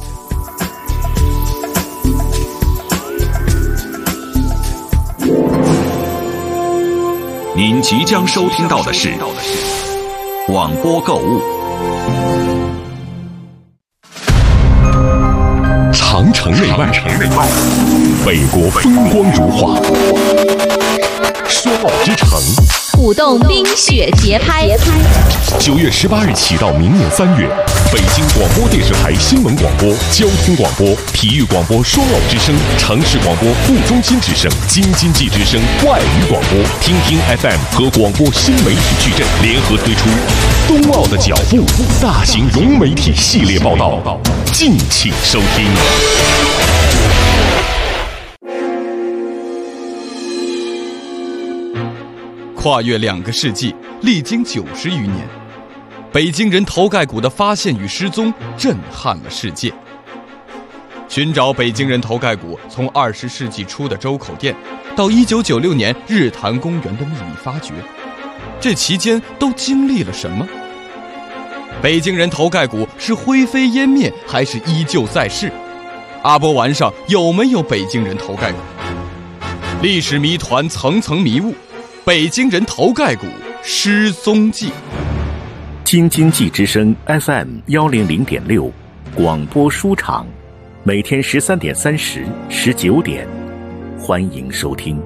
您即将收听到的是广播购物。 长城内外，北国风光如画，说好之城， 舞动冰雪节拍。 九月十八日起到明年三月，北京广播电视台新闻广播、交通广播、体育广播双奥之声、城市广播副中心之声、京津冀之声外语广播、听听 F M 和广播新媒体矩阵联合推出冬奥的脚步大型融媒体系列报道，敬请收听。 跨越两个世纪，历经九十余年，北京人头盖骨的发现与失踪震撼了世界。寻找北京人头盖骨，从二十世纪初的周口店，到一九九六年日坛公园的秘密发掘，这期间都经历了什么？北京人头盖骨是灰飞烟灭，还是依旧在世？阿波丸上有没有北京人头盖骨？历史谜团层层迷雾，北京人头盖骨失踪记。 京津冀之声 F M 幺零零点六广播书场，每天十三点三十、十九点，欢迎收听。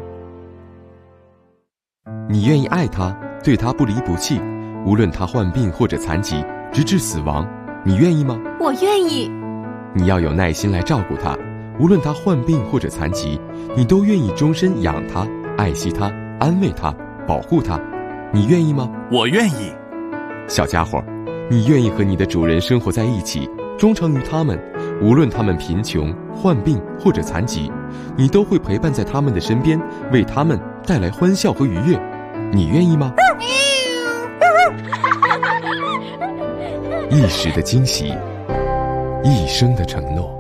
你愿意爱他，对他不离不弃，无论他患病或者残疾，直至死亡，你愿意吗？ 我愿意。 你要有耐心来照顾他，无论他患病或者残疾，你都愿意终身养他、爱惜他、安慰他、保护他，你愿意吗？ 我愿意。 小家伙，你愿意和你的主人生活在一起，忠诚于他们，无论他们贫穷、患病或者残疾，你都会陪伴在他们的身边，为他们带来欢笑和愉悦，你愿意吗？一时的惊喜，一生的承诺。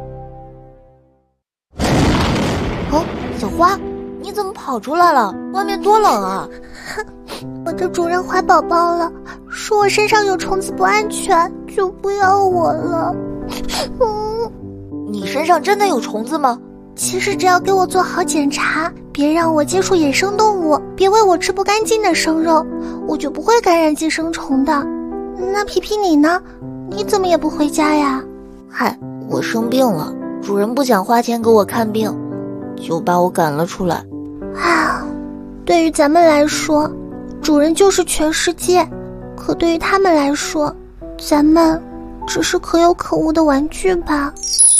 哦，小花，你怎么跑出来了？外面多冷啊！ 我的主人怀宝宝了，说我身上有虫子不安全，就不要我了。 嗯，你身上真的有虫子吗？ 其实只要给我做好检查，别别让我接触野生动物，别喂我吃不干净的生肉，我就不会感染寄生虫的。那皮皮你呢？你怎么也不回家呀？ 嗨，我生病了，主人不想花钱给我看病，就把我赶了出来。 啊，对于咱们来说，主人就是全世界，可对于他们来说，咱们只是可有可无的玩具吧。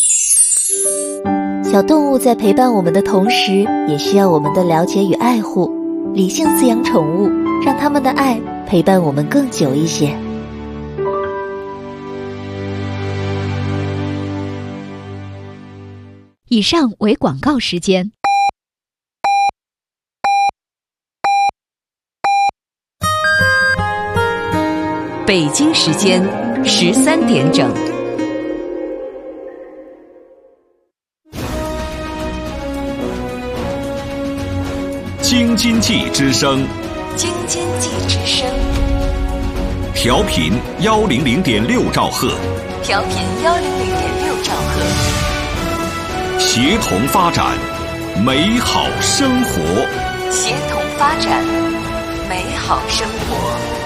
小动物在陪伴我们的同时，也需要我们的了解与爱护。理性饲养宠物，让他们的爱陪伴我们更久一些。 以上为广告时间。 北京时间十三点整。 京津冀之声， 京津冀之声， 调频幺零零点六兆赫， 调频幺零零点六兆赫， 协同发展，美好生活， 协同发展，美好生活。